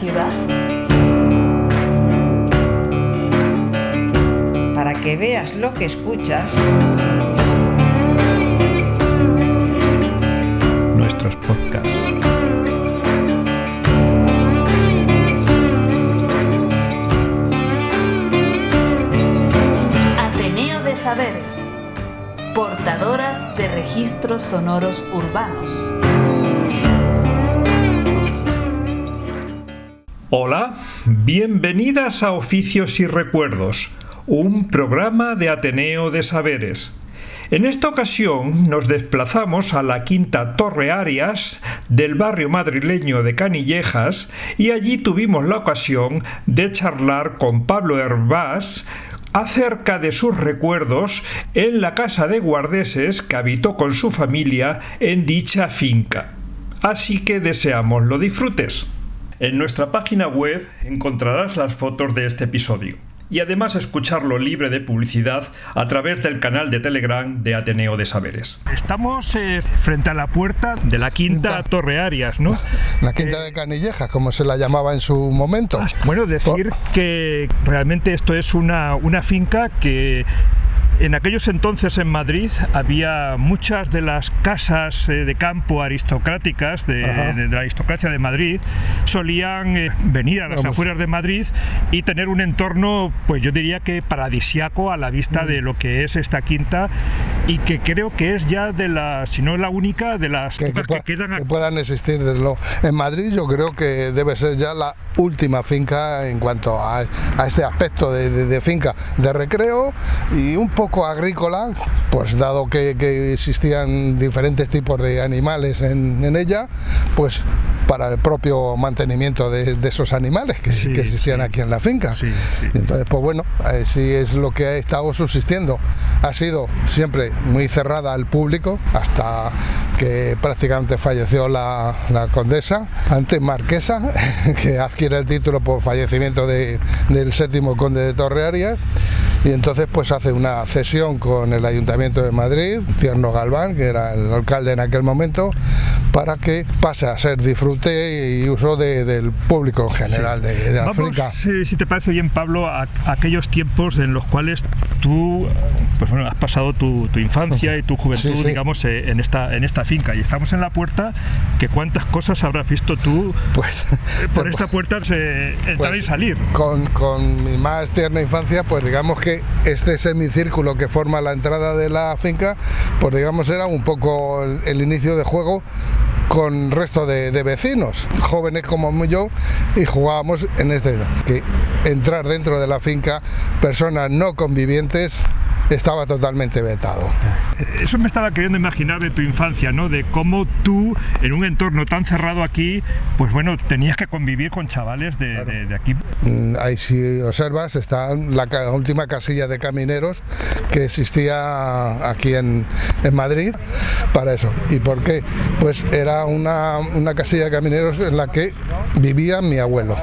ciudad? Para que veas lo que escuchas. Nuestros podcasts. Ateneo de Saberes. Portadoras de registros sonoros urbanos. Hola, bienvenidas a Oficios y Recuerdos, un programa de Ateneo de Saberes. En esta ocasión nos desplazamos a la Quinta Torre Arias del barrio madrileño de Canillejas y allí tuvimos la ocasión de charlar con Pablo Hervás acerca de sus recuerdos en la casa de Guardeses que habitó con su familia en dicha finca. Así que deseamos lo disfrutes. En nuestra página web encontrarás las fotos de este episodio y además escucharlo libre de publicidad a través del canal de Telegram de Ateneo de Saberes. Estamos frente a la puerta de la Quinta Torre Arias, ¿no? La Quinta de Canillejas, como se la llamaba en su momento. Bueno, decir que realmente esto es una finca que en aquellos entonces en Madrid había muchas de las casas de campo aristocráticas de la aristocracia de Madrid solían venir a las afueras de Madrid y tener un entorno, pues yo diría que paradisiaco a la vista de lo que es esta quinta, y que creo que es ya de las, si no la única, de las que quedan que puedan existir en Madrid. Yo creo que debe ser ya la última finca en cuanto a este aspecto de finca de recreo y un poco agrícola, pues dado que existían diferentes tipos de animales en ella, pues para el propio mantenimiento de esos animales que existían aquí en la finca. Entonces, pues bueno, así es lo que ha estado subsistiendo. Ha sido siempre muy cerrada al público hasta que prácticamente falleció la condesa, antes marquesa, que adquiere el título por fallecimiento del séptimo conde de Torre Arias, y entonces pues hace una cesión con el Ayuntamiento de Madrid, Tierno Galván, que era el alcalde en aquel momento, para que pase a ser disfrute y uso del público en general de la finca. Si te parece bien, Pablo, a aquellos tiempos en los cuales tú, pues bueno, has pasado tu infancia y tu juventud, digamos, en esta finca, y estamos en la puerta, que cuántas cosas habrás visto tú por esta puerta entrar y salir. Con mi más tierna infancia, pues digamos que este semicírculo que forma la entrada de la finca, pues digamos era un poco el inicio de juego con resto de vecinos, jóvenes como yo, y jugábamos en que entrar dentro de la finca, personas no convivientes, estaba totalmente vetado. Eso me estaba queriendo imaginar de tu infancia, ¿no? De cómo tú, en un entorno tan cerrado aquí, pues bueno, tenías que convivir con chavales de aquí. Ahí, si observas, está la última casilla de camineros que existía aquí en Madrid para eso. ¿Y por qué? Pues era una casilla de camineros en la que vivía mi abuelo,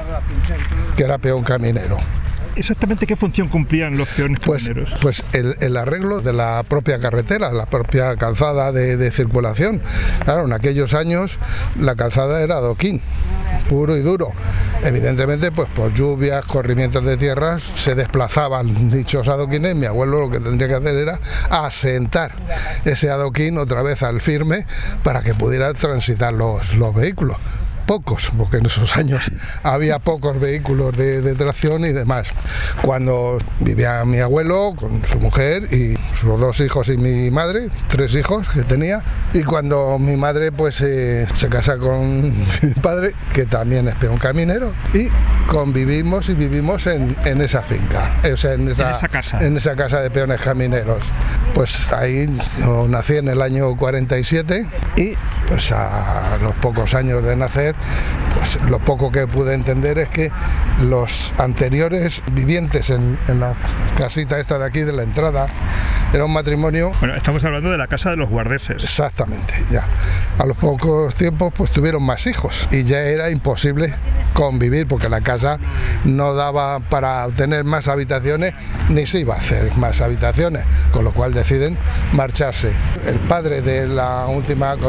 que era peón caminero. ¿Exactamente qué función cumplían los peones camineros? Pues el arreglo de la propia carretera, la propia calzada de circulación. Claro, en aquellos años la calzada era adoquín, puro y duro. Evidentemente, pues por lluvias, corrimientos de tierras, se desplazaban dichos adoquines. Mi abuelo lo que tendría que hacer era asentar ese adoquín otra vez al firme para que pudiera transitar los vehículos. Pocos, porque en esos años había pocos vehículos de tracción y demás. Cuando vivía mi abuelo con su mujer y sus 2 hijos y mi madre, 3 hijos que tenía, y cuando mi madre pues se casa con mi padre, que también es peón caminero, y convivimos y vivimos en esa finca, o sea, en esa casa de peones camineros. Pues ahí yo nací en el año 47 y pues a los pocos años de nacer, pues lo poco que pude entender es que los anteriores vivientes en la casita esta de aquí de la entrada era un matrimonio. Bueno, estamos hablando de la casa de los Guardeses. Exactamente, ya. A los pocos tiempos pues tuvieron más hijos y ya era imposible convivir porque la casa no daba para tener más habitaciones ni se iba a hacer más habitaciones, con lo cual deciden marcharse. El padre de la última condesa de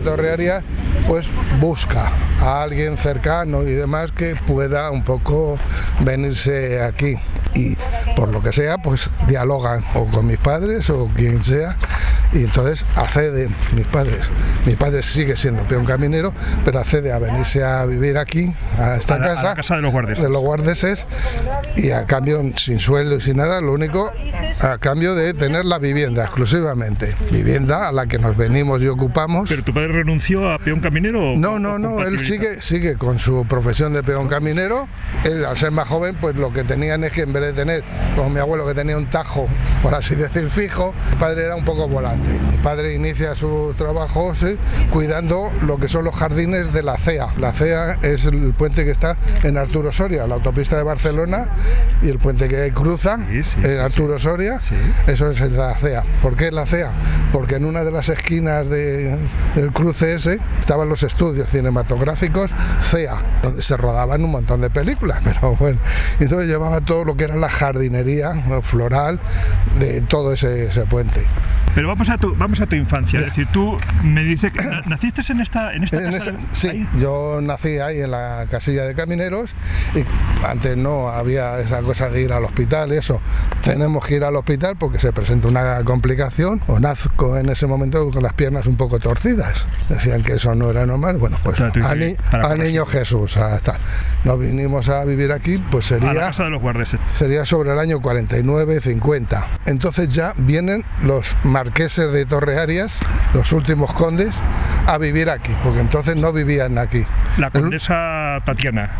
Torrearia pues busca a alguien cercano y demás que pueda un poco venirse aquí, y por lo que sea pues dialogan o con mis padres o quien sea, y entonces acceden mis padres. Mi padre sigue siendo peón caminero, pero accede a venirse a vivir aquí, a esta casa, a la casa de los guardeses, y a cambio, sin sueldo y sin nada, lo único, a cambio de tener la vivienda exclusivamente, vivienda a la que nos venimos y ocupamos. ¿Pero tu padre renunció a peón caminero? No, él sigue con su profesión de peón caminero. Él, al ser más joven, pues lo que tenían es que, en vez de tener, como mi abuelo, que tenía un tajo, por así decir, fijo, mi padre era un poco volante. Mi padre inicia sus trabajos cuidando lo que son los jardines de la CEA. La CEA es el puente que está en Arturo Soria, la autopista de Barcelona, y el puente que cruza en Arturo Soria, eso es la CEA. ¿Por qué la CEA? Porque en una de las esquinas del cruce ese estaban los estudios cinematográficos CEA, donde se rodaban un montón de películas, pero bueno, entonces llevaba todo lo que era la jardinería floral de todo ese puente. Pero vamos a tu infancia, es decir, tú me dices que naciste en esta casa. Sí, yo nací ahí en la casilla de camineros, y antes no había esa cosa de ir al hospital, eso. Tenemos que ir al hospital porque se presenta una complicación, o nazco en ese momento con las piernas un poco torcidas. Decían que eso no era normal. Bueno, pues al niño Jesús, hasta. Nos vinimos a vivir aquí, pues sería... A la casa de los guardeses. Sería sobre el año 49-50. Entonces ya vienen los marqueses de Torrearias, los últimos condes, a vivir aquí, porque entonces no vivían aquí. La condesa Tatiana,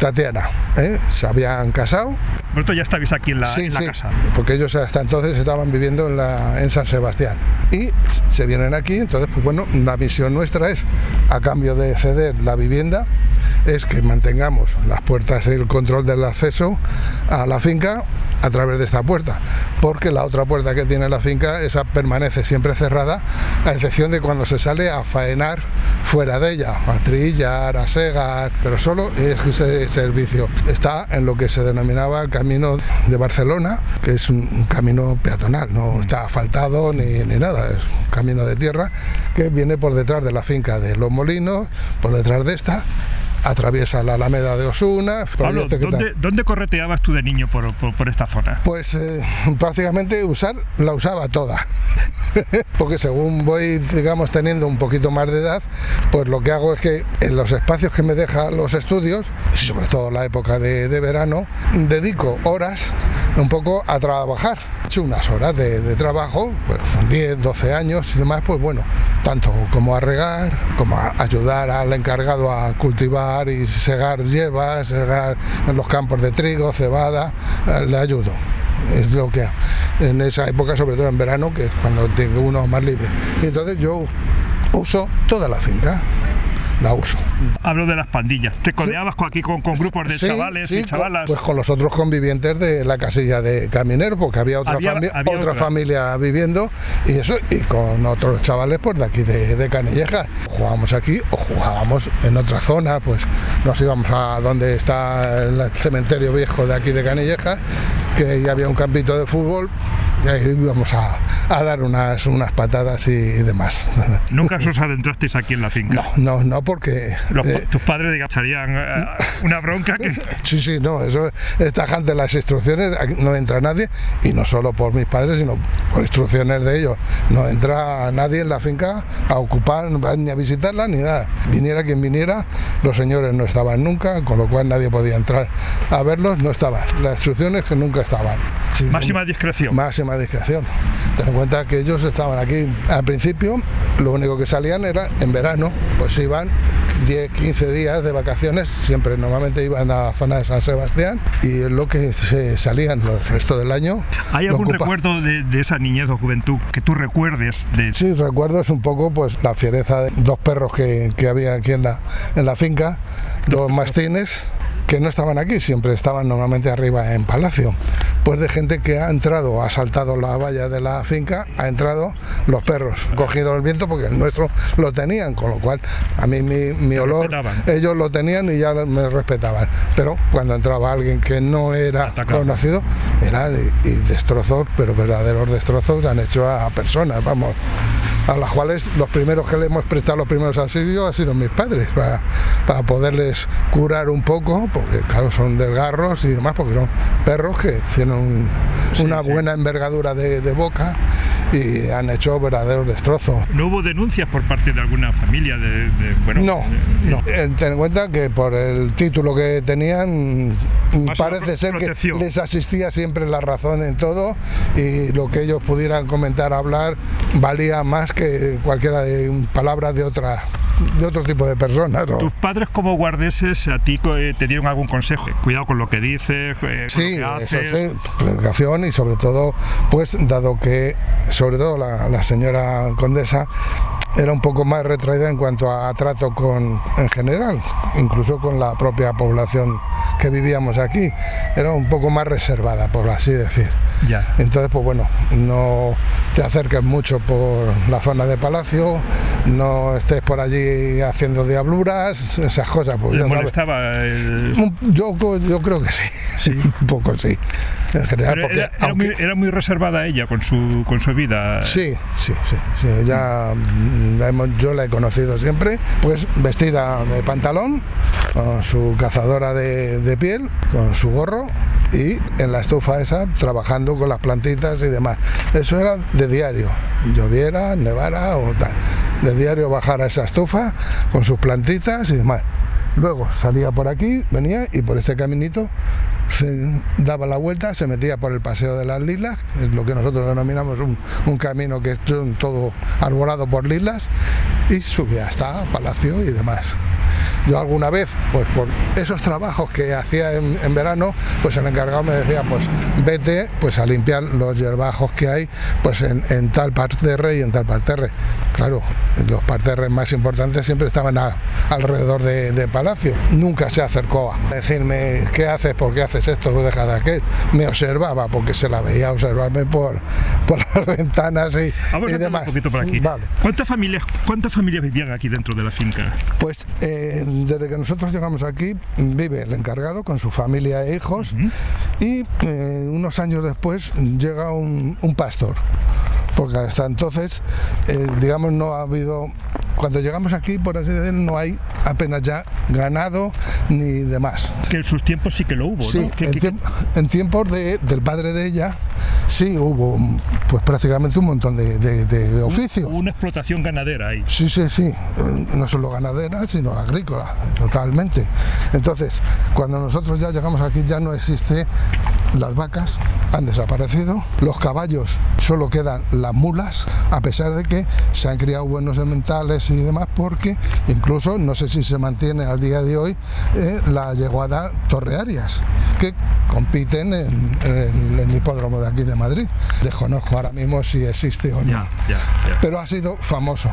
se habían casado. Vosotros ya estabais aquí en la casa. Porque ellos hasta entonces estaban viviendo en San Sebastián. Y se vienen aquí, entonces, pues bueno, la misión nuestra es, a cambio de ceder la vivienda, es que mantengamos las puertas y el control del acceso a la finca a través de esta puerta, porque la otra puerta que tiene la finca, esa permanece siempre cerrada, a excepción de cuando se sale a faenar fuera de ella, a trillar, a segar, pero solo ese servicio está en lo que se denominaba el Camino de Barcelona, que es un camino peatonal, no está asfaltado ni nada, es un camino de tierra que viene por detrás de la finca de Los Molinos, por detrás de esta, atraviesa la Alameda de Osuna. Pablo, ¿dónde correteabas tú de niño por esta zona? Pues prácticamente la usaba toda. Porque según voy, digamos, teniendo un poquito más de edad, pues lo que hago es que en los espacios que me dejan los estudios, sobre todo la época de verano, dedico horas un poco a trabajar. He hecho unas horas de trabajo, pues con 10, 12 años y demás, pues bueno, tanto como a regar, como a ayudar al encargado a cultivar y segar hierbas, segar en los campos de trigo, cebada, le ayudo. Es lo que en esa época, sobre todo en verano, que es cuando tengo uno más libre. Y entonces yo uso toda la finca. La uso. Hablo de las pandillas. ¿Te codeabas aquí con grupos de chavales y chavalas? Pues con los otros convivientes de la casilla de camineros, porque había otra familia viviendo, y con otros chavales pues de aquí de Canillejas. Jugábamos aquí o jugábamos en otra zona, pues nos íbamos a donde está el cementerio viejo de aquí de Canillejas, que ahí había un campito de fútbol, y ahí íbamos a dar unas patadas y demás. ¿Nunca os adentrasteis aquí en la finca? No, porque... tus padres echarían una bronca que... Sí, no, eso es tajante las instrucciones, no entra nadie, y no solo por mis padres, sino por instrucciones de ellos. No entra nadie en la finca a ocupar, ni a visitarla, ni nada. Viniera quien viniera, los señores no estaban nunca, con lo cual nadie podía entrar a verlos, no estaban. Las instrucciones que nunca estaban. Sí, máxima discreción. Máxima discreción. Ten en cuenta que ellos estaban aquí al principio, lo único que salían era en verano, pues iban 10, 15 días de vacaciones, siempre normalmente iban a la zona de San Sebastián, y es lo que se salían el resto del año. ¿Hay algún recuerdo de esa niñez o juventud que tú recuerdes? Sí, recuerdo es un poco pues la fiereza de dos perros que había aquí en la finca, dos mastines, que no estaban aquí, siempre estaban normalmente arriba en Palacio. Pues de gente que ha entrado, ha saltado la valla de la finca, ha entrado los perros, cogido el viento, porque el nuestro lo tenían, con lo cual a mí mi olor, ellos lo tenían y ya me respetaban. Pero cuando entraba alguien que no era conocido, eran y destrozos, pero verdaderos destrozos han hecho a personas, vamos. a las cuales los primeros que le hemos prestado los primeros auxilios han sido mis padres, para poderles curar un poco, porque claro, son desgarros y demás, porque son perros que tienen una buena envergadura de boca y han hecho verdaderos destrozos. ¿No hubo denuncias por parte de alguna familia? No. Ten en cuenta que por el título que tenían, parece ser que les asistía siempre la razón en todo, y lo que ellos pudieran comentar, hablar, valía más que cualquiera de palabras de otro tipo de personas, ¿no? ¿Tus padres como guardeses a ti te dieron algún consejo? Cuidado con lo que dices, con lo que haces. Eso sí, educación, y sobre todo, pues dado que, sobre todo la señora condesa era un poco más retraída en cuanto a trato en general, incluso con la propia población que vivíamos aquí, era un poco más reservada, por así decir. Ya. Entonces, pues bueno, no te acerques mucho por la zona de Palacio, no estés por allí haciendo diabluras, esas cosas. Pues, ¿Le molestaba yo creo que sí, un poco sí. En general, porque era muy reservada ella con su vida. Sí, ella, yo la he conocido siempre, pues vestida de pantalón, con su cazadora de piel, con su gorro, y en la estufa esa trabajando con las plantitas y demás. Eso era de diario, lloviera, nevara o tal, de diario bajar a esa estufa con sus plantitas y demás. Luego salía por aquí, venía y por este caminito se daba la vuelta, se metía por el Paseo de las Lilas, es lo que nosotros denominamos un camino que es todo arbolado por lilas, y subía hasta Palacio y demás. Yo alguna vez, pues por esos trabajos que hacía en verano, pues el encargado me decía, pues vete pues a limpiar los hierbajos que hay pues en tal parterre y en tal parterre. Claro, los parterres más importantes siempre estaban alrededor de Palacio. Nunca se acercó a decirme, ¿qué haces? ¿Por qué haces esto? Deja de aquel. Me observaba, porque se la veía observarme por las ventanas y demás. Un poquito por aquí. Vale. ¿Cuántas familias vivían aquí dentro de la finca? Pues desde que nosotros llegamos aquí vive el encargado con su familia e hijos, y unos años después llega un pastor, porque hasta entonces digamos no ha habido, cuando llegamos aquí, por así decirlo, no hay apenas ya ganado ni demás. Que en sus tiempos sí que lo hubo, sí, ¿no? En tiempos del padre de ella sí hubo pues prácticamente un montón de oficios. Una explotación ganadera ahí. Sí, no solo ganadera, sino agrícola, totalmente. Entonces, cuando nosotros ya llegamos aquí, ya no existe, las vacas han desaparecido, los caballos solo quedan las mulas, a pesar de que se han criado buenos sementales y demás, porque incluso, no sé si se mantiene al día de hoy, la yeguada Torrearias, que compiten en el hipódromo de aquí de Madrid. Desconozco ahora mismo si existe o no. Ya. Pero ha sido famoso,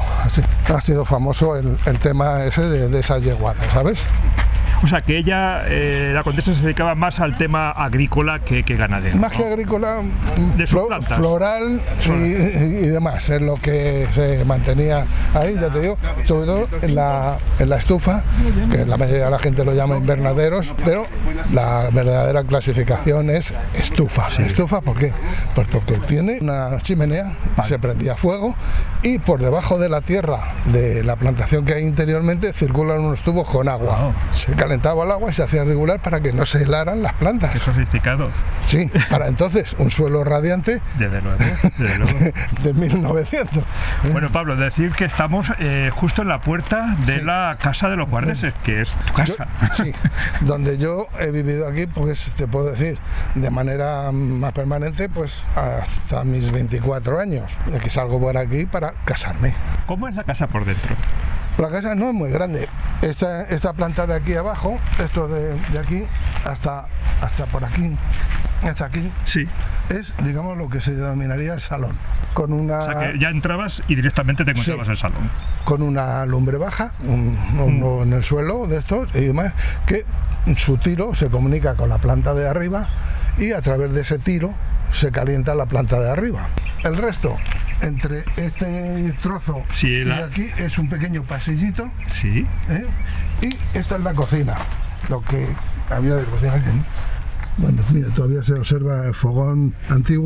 el tema ese de esas yeguadas, ¿sabes? O sea, que ella, la condesa, se dedicaba más al tema agrícola que ganadero. Más que agrícola, de sus plantas. Floral y demás, es lo que se mantenía ahí, ya te digo, sobre todo en la estufa, que la mayoría de la gente lo llama invernaderos, pero la verdadera clasificación es estufa. Sí. ¿Estufa por qué? Pues porque tiene una chimenea, se prendía fuego, y por debajo de la tierra de la plantación que hay interiormente circulan unos tubos con agua. Se calentaba el agua y se hacía regular para que no se helaran las plantas. Qué sofisticado. Sí, para entonces un suelo radiante. Desde luego. De 1900. Bueno, Pablo, decir que estamos justo en la puerta de la casa de los guardeses, que es tu casa. Sí, donde yo he vivido aquí, pues te puedo decir, de manera más permanente, pues hasta mis 24 años. Que salgo por aquí para casarme. ¿Cómo es la casa por dentro? La casa no es muy grande. Esta planta de aquí abajo, esto de aquí hasta por aquí, hasta aquí, sí, es, digamos, lo que se denominaría el salón. Con una... O sea, que ya entrabas y directamente te encontrabas el salón. Con una lumbre baja, uno en el suelo de estos y demás, que su tiro se comunica con la planta de arriba, y a través de ese tiro se calienta la planta de arriba. El resto, entre este trozo y aquí, es un pequeño pasillito. Sí. Y esta es la cocina. Lo que había de cocina aquí. Bueno, mira, todavía se observa el fogón antiguo.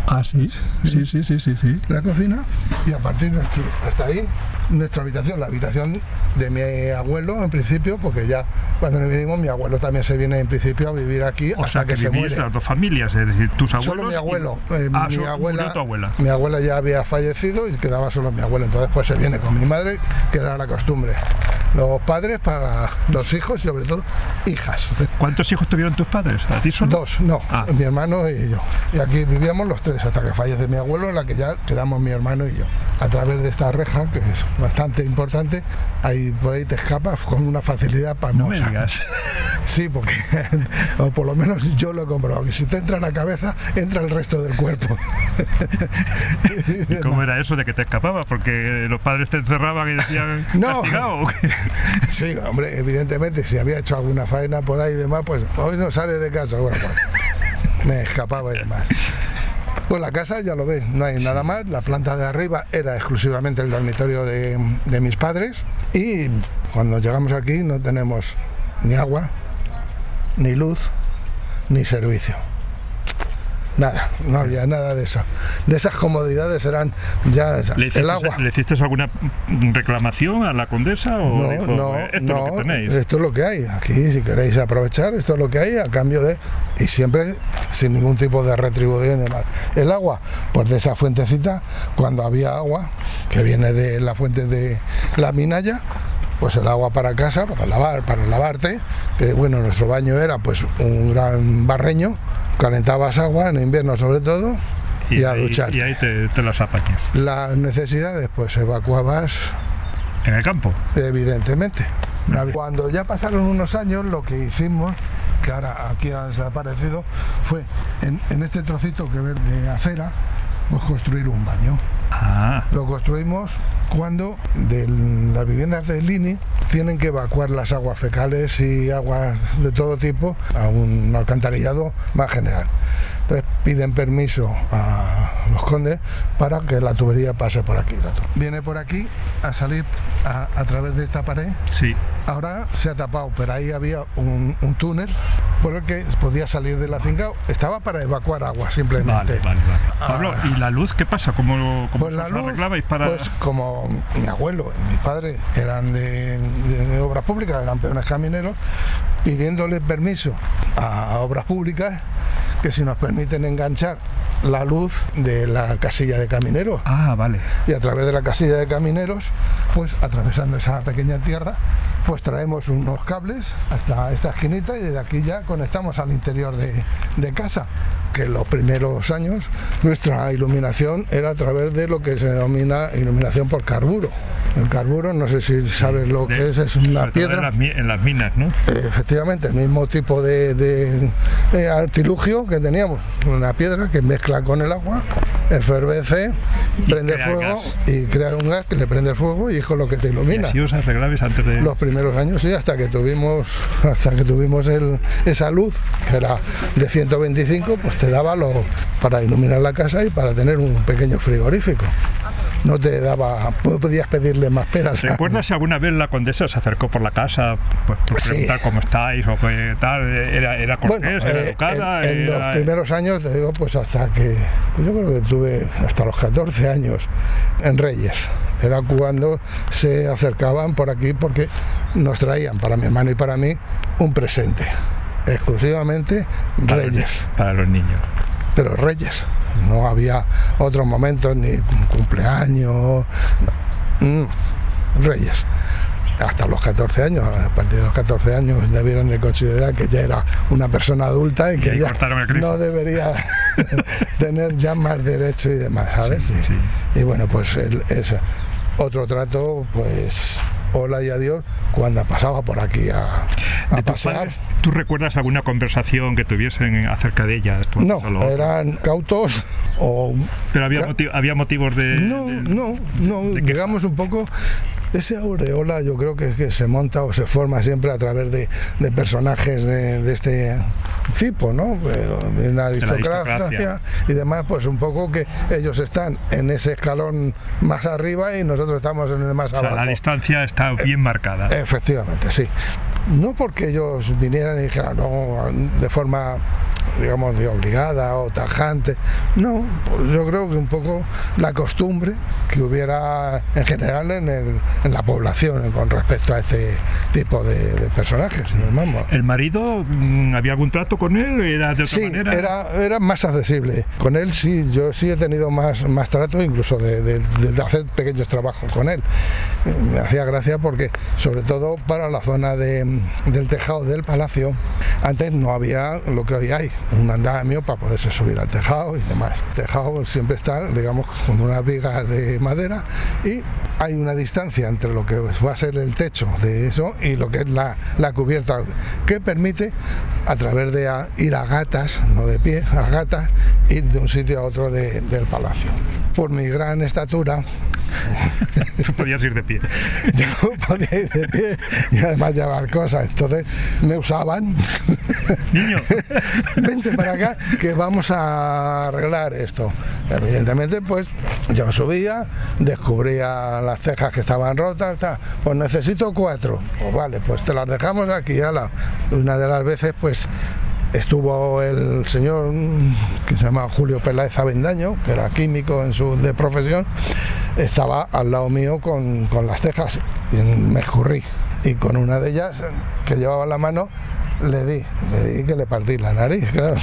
Ah, sí. Sí. La cocina, y a partir de aquí hasta ahí nuestra habitación, la habitación de mi abuelo en principio, porque ya cuando nos vinimos mi abuelo también se viene en principio a vivir aquí O hasta sea, que se vivís muere. las dos familias, es decir, tus abuelos... Solo mi abuelo. Murió tu abuela. Mi abuela ya había fallecido y quedaba solo mi abuelo. Entonces pues se viene con mi madre, que era la costumbre. Los padres para los hijos y sobre todo hijas. ¿Cuántos hijos tuvieron tus padres? ¿A ti solo? Dos, no, mi hermano y yo. Y aquí vivíamos los tres hasta que fallece mi abuelo, en la que ya quedamos mi hermano y yo. A través de esta reja, que es bastante importante, ahí por ahí te escapas con una facilidad pasmosa. No me digas. Sí, porque, o por lo menos yo lo he comprobado, que si te entra en la cabeza, entra el resto del cuerpo. ¿Y cómo era eso de que te escapabas? ¿Porque los padres te encerraban y decían castigado? ¿O qué? Sí, hombre, evidentemente, si había hecho alguna faena por ahí y demás, pues hoy no sales de casa. Bueno, pues me escapaba y demás. Pues la casa, ya lo ves, no hay nada más. La planta de arriba era exclusivamente el dormitorio de mis padres. Y cuando llegamos aquí no tenemos ni agua, ni luz, ni servicio. Nada, no había nada de eso. De esas comodidades eran ya el agua. ¿Le hiciste alguna reclamación a la condesa o dijo, esto es lo que tenéis? Esto es lo que hay. Aquí, si queréis aprovechar, esto es lo que hay a cambio de... Y siempre sin ningún tipo de retribución y demás. El agua, pues de esa fuentecita, cuando había agua, que viene de la fuente de la Minaya, pues el agua para casa, para lavarte, que bueno, nuestro baño era pues un gran barreño, calentabas agua en invierno sobre todo y a ducharte. Y ahí te las apañas. Las necesidades, pues evacuabas en el campo, evidentemente. Cuando ya pasaron unos años, lo que hicimos, que ahora aquí ha desaparecido, fue en este trocito que ves de acera, pues construir un baño. Lo construimos cuando de las viviendas de Lini tienen que evacuar las aguas fecales y aguas de todo tipo a un alcantarillado más general. Entonces piden permiso a los condes para que la tubería pase por aquí. Viene por aquí a salir a través de esta pared. Sí. Ahora se ha tapado, pero ahí había un túnel por el que podía salir de la finca. Estaba para evacuar agua simplemente. Vale. Pablo, ¿y la luz qué pasa? ¿Cómo pues la luz, arreglabais para...? Pues como mi abuelo y mi padre eran de obras públicas, eran peones camineros, pidiéndole permiso a obras públicas que si nos permiten enganchar la luz de la casilla de camineros. Vale. Y a través de la casilla de camineros, pues atravesando esa pequeña tierra, pues traemos unos cables hasta esta esquinita y desde aquí ya conectamos al interior de casa. Que en los primeros años nuestra iluminación era a través de lo que se denomina iluminación por carburo. El carburo, no sé si sabes lo que es una piedra. En las minas, ¿no? Efectivamente, el mismo tipo de artilugio que teníamos, una piedra que mezcla con el agua, efervece, prende fuego y crea un gas que le prende el fuego y es con lo que te ilumina. ¿Y así os arreglabais antes de...? Los primeros años, sí, hasta que tuvimos esa luz, que era de 125, pues te daba para iluminar la casa y para tener un pequeño frigorífico. No podías pedirle más peras. ¿Recuerdas si alguna vez la condesa se acercó por la casa pues, por preguntar cómo estáis o qué tal? ¿Era cortés, era educada? En los primeros años, te digo, pues hasta que, yo creo que tuve hasta los 14 años en Reyes. Era cuando se acercaban por aquí porque nos traían, para mi hermano y para mí, un presente. Exclusivamente Reyes. Para los niños. Pero Reyes. No había otros momentos, ni cumpleaños. Reyes. Hasta los 14 años, a partir de los 14 años debieron de considerar que ya era una persona adulta y que ya no debería tener ya más derecho y demás, ¿sabes? Sí. Y bueno, pues es otro trato, pues hola y adiós, cuando pasaba por aquí a pasear. Padres, ¿tú recuerdas alguna conversación que tuviesen acerca de ella? No, eran cautos o... ¿Pero había motivos de...? No, digamos un poco... Ese aureola yo creo que se monta o se forma siempre a través de personajes de este tipo, ¿no? Una aristocracia y demás, pues un poco que ellos están en ese escalón más arriba y nosotros estamos en el más abajo. La distancia está bien marcada. Efectivamente, sí. No porque ellos vinieran y dijeran, no, de forma, digamos, de obligada o tajante. No, pues yo creo que un poco la costumbre que hubiera en general en la población con respecto a este tipo de personajes. Vamos. ¿El marido, había algún trato con él? ¿Era de otra manera? Era más accesible. Con él sí, yo sí he tenido más trato, incluso de hacer pequeños trabajos con él. Me hacía gracia porque, sobre todo para la zona del tejado del palacio, antes no había lo que hoy hay, un andamio para poderse subir al tejado y demás. El tejado siempre está, digamos, con unas vigas de madera y hay una distancia entre lo que va a ser el techo de eso y lo que es la cubierta, que permite, a través de ir a gatas, no de pie, a gatas, ir de un sitio a otro del palacio. Por mi gran estatura, tú podías ir de pie. Yo podía ir de pie y además llevar cosas. Entonces me usaban. Niño, vente para acá que vamos a arreglar esto. Evidentemente, pues yo subía, descubría las cejas que estaban rotas, pues necesito 4. Pues vale, pues te las dejamos aquí. Una de las veces, pues estuvo el señor que se llama Julio Peláez Avendaño, que era químico de profesión, estaba al lado mío con las cejas y me escurrí. Y con una de ellas, que llevaba la mano, le di que le partí la nariz, claro.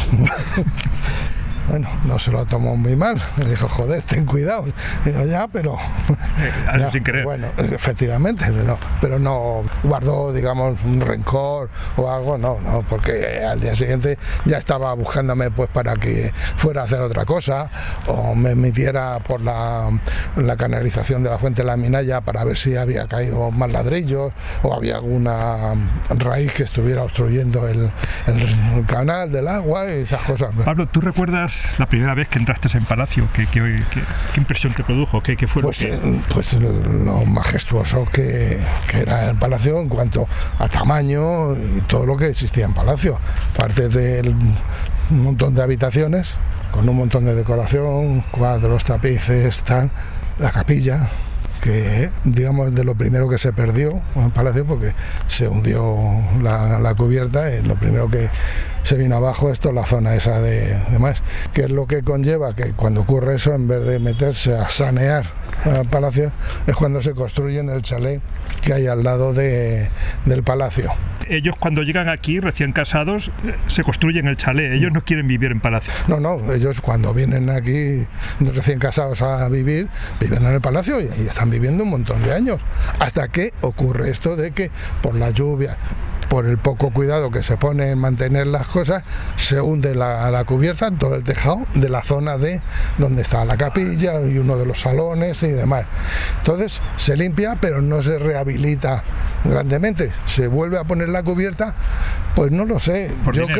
Bueno, no se lo tomó muy mal, me dijo, joder, ten cuidado. Digo, ya, pero... Eso sin querer. Bueno, efectivamente, pero no guardó, digamos, un rencor o algo, no, porque al día siguiente ya estaba buscándome pues para que fuera a hacer otra cosa o me metiera por la canalización de la fuente de la Minaya para ver si había caído más ladrillos o había alguna raíz que estuviera obstruyendo el canal del agua y esas cosas. Pablo, ¿tú recuerdas la primera vez que entraste en Palacio? ¿Qué impresión te produjo? ¿Qué fue? Pues lo majestuoso que era el Palacio en cuanto a tamaño y todo lo que existía en Palacio. Aparte de un montón de habitaciones, con un montón de decoración, cuadros, tapices, tal, la capilla, que digamos de lo primero que se perdió en el Palacio porque se hundió la cubierta y lo primero que se vino abajo es toda la zona esa de demás, que es lo que conlleva que cuando ocurre eso, en vez de meterse a sanear el Palacio, es cuando se construyen el chalet que hay al lado del Palacio. Ellos cuando llegan aquí recién casados se construyen el chalet, ellos no quieren vivir en Palacio. No, ellos cuando vienen aquí recién casados a vivir, viven en el Palacio y están viviendo un montón de años, hasta que ocurre esto de que por la lluvia, por el poco cuidado que se pone en mantener las cosas, se hunde la cubierta, todo el tejado de la zona de donde está la capilla y uno de los salones y demás. Entonces se limpia, pero no se rehabilita grandemente. Se vuelve a poner la cubierta, pues no lo sé.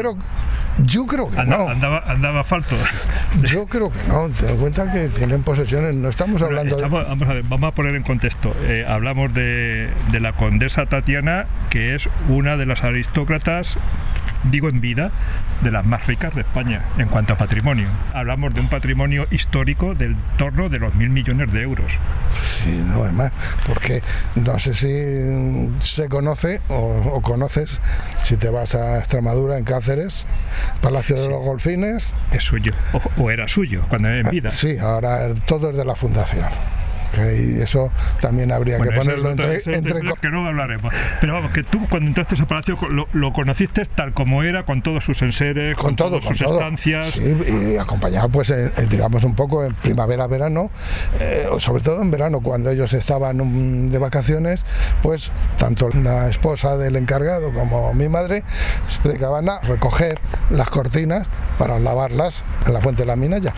Yo creo que no. Andaba falto. Yo creo que no. Ten en cuenta que tienen posesiones. No estamos hablando vamos a poner en contexto. Hablamos de la condesa Tatiana, que es una de las aristócratas, digo en vida, de las más ricas de España en cuanto a patrimonio. Hablamos de un patrimonio histórico del torno de los 1.000 millones de euros. Sí, no es más, porque no sé si se conoce o conoces, si te vas a Extremadura, en Cáceres, Palacio de los Golfines. Es suyo, o era suyo cuando era en vida. Sí, ahora todo es de la Fundación. Y eso también habría que ponerlo entre que no hablaremos. Pero vamos, que tú cuando entraste a Palacio lo conociste tal como era, con todos sus enseres, con todas sus estancias. Sí, y acompañado pues digamos un poco en primavera, verano, sobre todo en verano cuando ellos estaban de vacaciones, pues tanto la esposa del encargado como mi madre se dedicaban a recoger las cortinas para lavarlas en la fuente de la Minaya.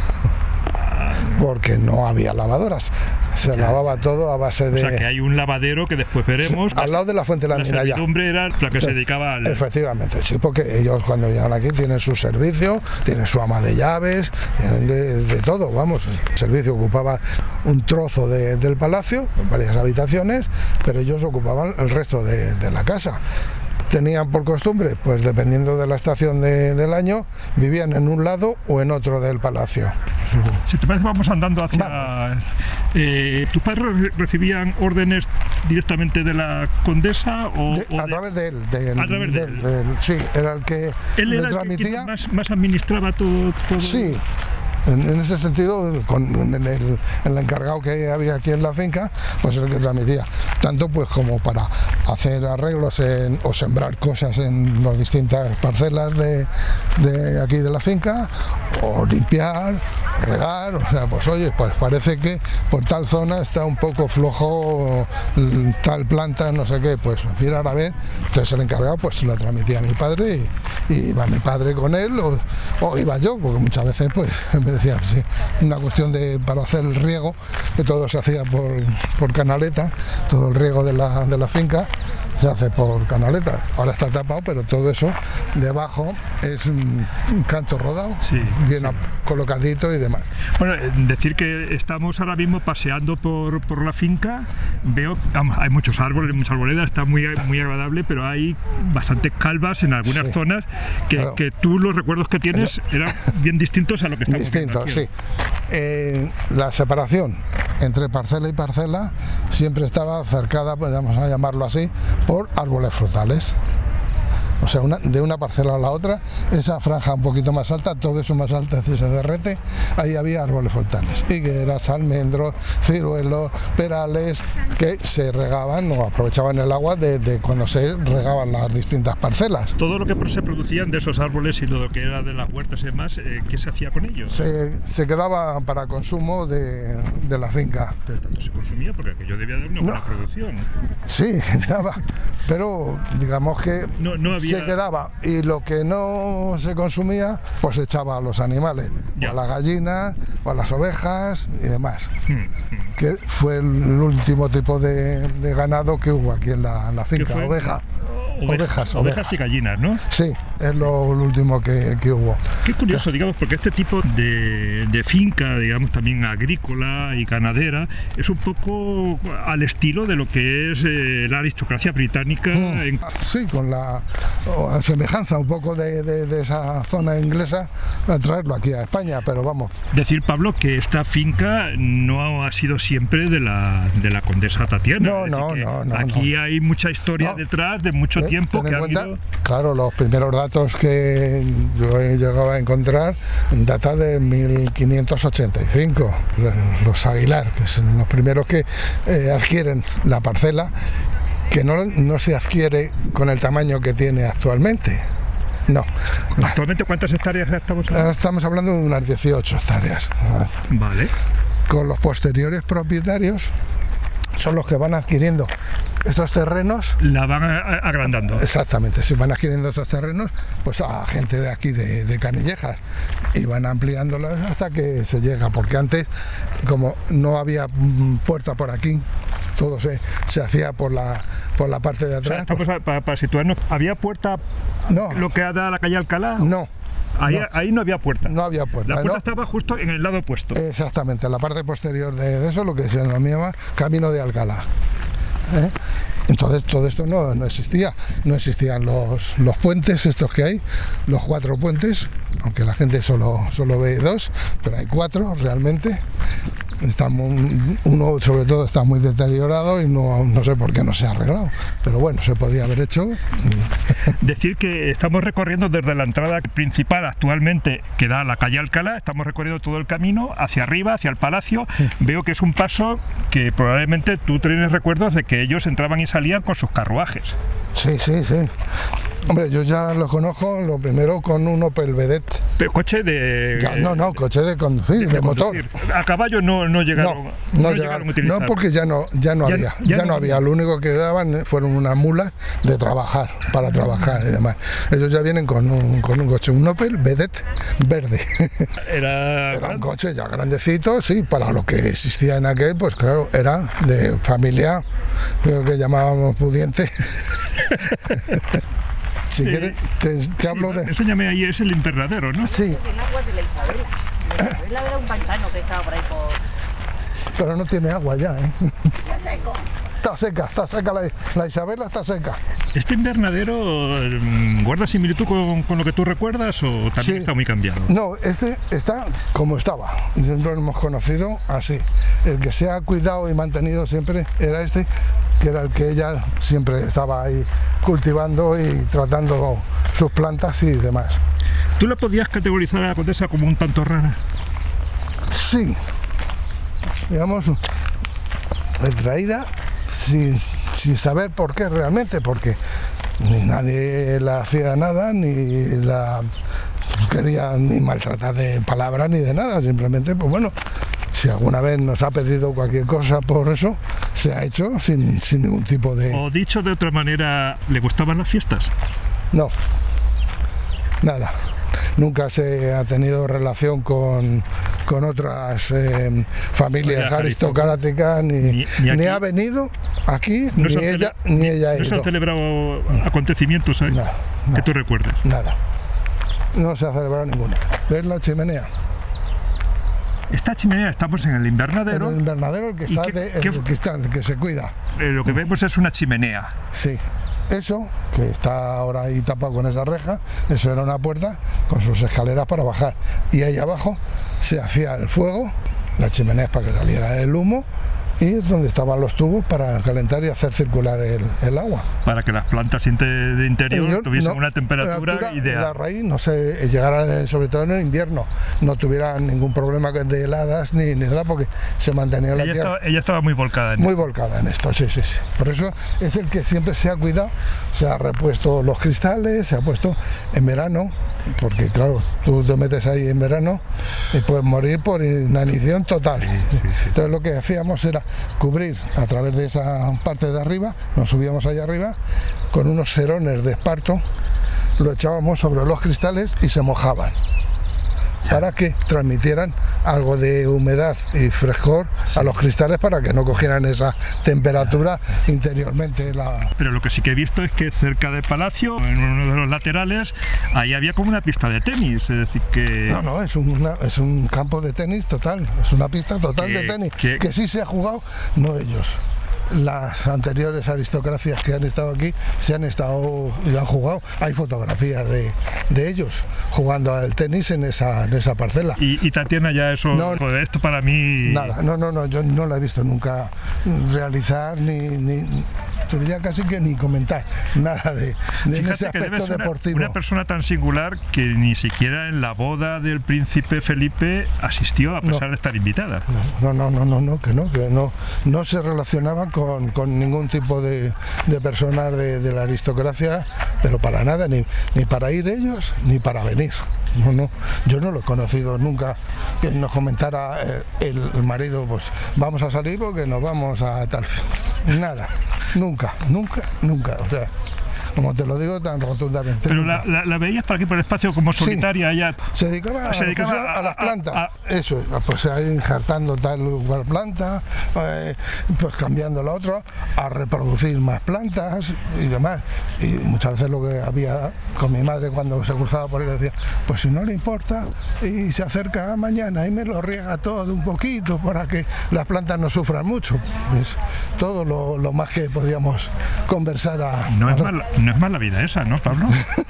Porque no había lavadoras, se lavaba todo a base de... O sea, que hay un lavadero que después veremos... Al lado de la fuente de la Minaya. La servidumbre era la que se dedicaba al... Efectivamente, sí, porque ellos cuando llegan aquí tienen su servicio, tienen su ama de llaves, tienen de todo, vamos. El servicio ocupaba un trozo del palacio, varias habitaciones, pero ellos ocupaban el resto de la casa. tenían por costumbre, pues dependiendo de la estación del año, vivían en un lado o en otro del palacio. Si te parece, vamos andando hacia... ¿Tus padres recibían órdenes directamente de la condesa a través de él? A través de él. Sí, era el que ¿Él le era transmitía. el que más administraba todo? Sí. En ese sentido, con el encargado que había aquí en la finca, pues es el que transmitía, tanto pues como para hacer arreglos o sembrar cosas en las distintas parcelas de aquí de la finca, o limpiar, regar, o sea, pues oye, pues parece que por tal zona está un poco flojo tal planta, no sé qué, pues mirar a ver. Entonces el encargado pues lo transmitía a mi padre y iba mi padre con él o iba yo, porque muchas veces pues me decía, sí, una cuestión para hacer el riego, que todo se hacía por canaleta, todo el riego de la finca se hace por canaleta. Ahora está tapado, pero todo eso debajo es un canto rodado, sí, bien colocadito y demás. Bueno, decir que estamos ahora mismo paseando por la finca. Veo, hay muchos árboles, mucha arboleda, está muy agradable, pero hay bastantes calvas en algunas zonas que tú, los recuerdos que tienes eran bien distintos a lo que estamos viendo aquí. Sí. La separación entre parcela y parcela siempre estaba cercada, pues vamos a llamarlo así, por árboles frutales. O sea, de una parcela a la otra, esa franja un poquito más alta, todo eso más alto se derrete, ahí había árboles frutales, higueras, almendros, ciruelos, perales, que se regaban o aprovechaban el agua de cuando se regaban las distintas parcelas. Todo lo que se producían de esos árboles y lo que era de las huertas y demás, ¿qué se hacía con ellos? Se quedaba para consumo de la finca. Pero tanto se consumía, porque aquello debía dar una buena producción. Sí, daba, pero digamos que no había... se quedaba, y lo que no se consumía pues se echaba a los animales, o a las gallinas o a las ovejas y demás, que fue el último tipo de ganado que hubo aquí en la finca. Ovejas y gallinas, ¿no? Sí, es lo último que hubo. Qué curioso, digamos, porque este tipo de finca, digamos, también agrícola y ganadera, es un poco al estilo de lo que es la aristocracia británica. Sí, con la semejanza un poco de esa zona inglesa, a traerlo aquí a España, pero vamos. Decir, Pablo, que esta finca no ha sido siempre de la condesa Tatiana. No. Aquí hay mucha historia detrás, de mucho tiempo que ha habido. Claro, los primeros datos que yo he llegado a encontrar data de 1585, los Aguilar, que son los primeros que adquieren la parcela, que no se adquiere con el tamaño que tiene actualmente. No. ¿Actualmente cuántas hectáreas estamos hablando? Estamos hablando de unas 18 hectáreas. Vale. Con los posteriores propietarios son los que van adquiriendo estos terrenos. La van agrandando. Exactamente, si van adquiriendo estos terrenos, pues a gente de aquí de Canillejas, y van ampliándolas hasta que se llega, porque antes, como no había puerta por aquí, todo se hacía por la parte de atrás. O sea, para situarnos, ¿había puerta lo que da a la calle Alcalá? No. Ahí no había puerta. No había puerta. La puerta estaba justo en el lado opuesto. Exactamente, en la parte posterior de eso, lo que se denominaba Camino de Alcalá. Entonces todo esto no existía. No existían los puentes estos que hay, los 4 puentes, aunque la gente solo ve 2, pero hay 4 realmente. Uno sobre todo está muy deteriorado y no sé por qué no se ha arreglado, pero bueno, se podía haber hecho. Decir que estamos recorriendo desde la entrada principal actualmente, que da a la calle Alcalá, estamos recorriendo todo el camino hacia arriba, hacia el palacio. Veo que es un paso que probablemente tú tienes recuerdos de que ellos entraban y salían con sus carruajes. Sí. Hombre, yo ya lo conozco, lo primero con un Opel Vedette. Pero coche de... coche de conducir, de motor. A caballo no llegaron. No llegaron a utilizar. No, porque ya no había. Lo único que daban fueron unas mulas para trabajar y demás. Ellos ya vienen con un coche, un Opel Vedette verde. Era un coche ya grandecito, sí, para lo que existía en aquel, pues claro, era de familia, creo que llamábamos pudiente. Si quieres, te hablo de... Enséñame, ahí es el invernadero, ¿no? Sí. En aguas de la Isabela. La Isabela era un pantano que estaba por ahí por... Pero no tiene agua ya, ¿eh? Ya seco. está seca la Isabela, está seca. ¿Este invernadero guarda similitud con lo que tú recuerdas o también Sí. está muy cambiado? No, este está como estaba, siempre lo hemos conocido así. El que se ha cuidado y mantenido siempre era este, que era el que ella siempre estaba ahí cultivando y tratando sus plantas y demás. ¿Tú la podías categorizar a la condesa como un tanto rara? Sí, digamos, retraída sin saber por qué realmente, porque ni nadie la hacía nada, ni la quería ni maltratar de palabras ni de nada, simplemente, pues bueno, si alguna vez nos ha pedido cualquier cosa por eso, se ha hecho sin ningún tipo de... O dicho de otra manera, ¿le gustaban las fiestas? No, nada. Nunca se ha tenido relación con otras familias aristocráticas, Ni ni aquí. ha venido aquí, ¿No ni se han ella ha ¿No se han ido. celebrado acontecimientos ahí Nada, que nada. tú recuerdes? Nada. No se ha celebrado ninguna. ¿Ves la chimenea? Esta chimenea, estamos en el En invernadero, el invernadero, el que ¿Y está qué- el qué- que está, el que se cuida. lo que vemos es una chimenea. Sí. Eso, que está ahora ahí tapado con esa reja, eso era una puerta con sus escaleras para bajar. Y ahí abajo se hacía el fuego, la chimenea es para que saliera el humo, y es donde estaban los tubos para calentar y hacer circular el agua. Para que las plantas de interior Ellos tuviesen no- una temperatura la ideal. raíz no se llegara, sobre todo en el invierno, no tuviera ningún problema de heladas ni nada, porque se mantenía la tierra Ella estaba muy volcada en muy esto. volcada en esto, sí. Por eso es el que siempre se ha cuidado, se ha repuesto los cristales, se ha puesto en verano, porque claro, tú te metes ahí en verano y puedes morir por inanición total. Entonces lo que hacíamos era cubrir a través de esa parte de arriba, nos subíamos allá arriba con unos serones de esparto, lo echábamos sobre los cristales y se mojaban para que transmitieran algo de humedad y frescor a los cristales para que no cogieran esa temperatura interiormente. Pero lo que sí que he visto es que cerca del palacio, en uno de los laterales, ahí había como una pista de tenis, es decir que... No, es un campo de tenis total, es una pista total de tenis, que sí se ha jugado, no ellos. Las anteriores aristocracias que han estado aquí se han estado y han jugado. Hay fotografías de ellos jugando al tenis en esa parcela. Y Tatiana ya eso, No, joder, esto para mí... Nada, no, yo no la he visto nunca realizar ni te diría casi que ni comentar nada de en ese Fíjate que aspecto debe ser deportivo. una persona tan singular que ni siquiera en la boda del príncipe Felipe asistió a pesar de estar invitada. No, no se relacionaba con ningún tipo de personas de la aristocracia, pero para nada, ni para ir ellos, ni para venir. No, yo no lo he conocido nunca que nos comentara el marido, pues vamos a salir porque nos vamos a tal. Nada, nunca. O sea, como te lo digo tan rotundamente. Pero la veías por aquí por el espacio como solitaria, ella se dedicaba a las plantas. Eso, pues ahí injertando tal planta, pues cambiando la otra, a reproducir más plantas y demás. Y muchas veces lo que había con mi madre cuando se cruzaba por ahí, decía, pues si no le importa y se acerca mañana y me lo riega todo un poquito para que las plantas no sufran mucho. Es todo lo más que podíamos conversar No es mala vida esa, ¿no, Pablo?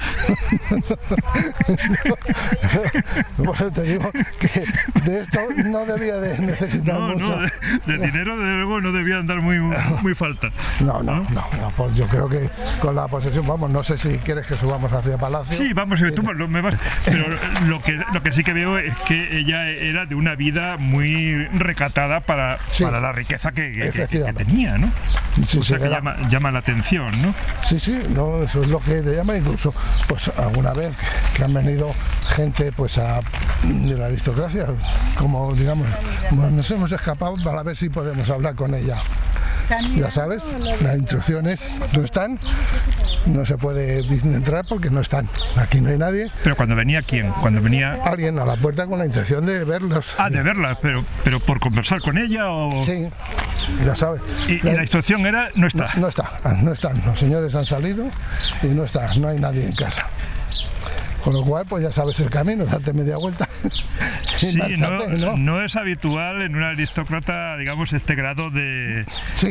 Por eso te digo que de esto no debía de necesitar mucho. De dinero de luego no debía andar muy falta. No, pues yo creo que con la posesión, vamos, no sé si quieres que subamos hacia Palacio. Sí, vamos, tú me vas. Pero lo que sí que veo es que ella era de una vida muy recatada para la riqueza que tenía, ¿no? Sí, o sea que llama la atención, ¿no? Sí, no, eso es lo que te llama, incluso pues alguna vez que han venido gente pues de la aristocracia, como digamos, nos hemos escapado para ver si podemos hablar con ella. Ya sabes, las instrucciones no están, no se puede entrar porque no están, aquí no hay nadie. Pero cuando venía ¿quién? Cuando venía alguien a la puerta con la intención de verlos. De verlas, pero por conversar con ella o... Sí, ya sabes. Y la instrucción era, no está. No están, los señores han salido y no hay nadie en casa. Con lo cual, pues ya sabes el camino, date media vuelta Sí, márchate, no es habitual en un aristócrata, digamos, este grado de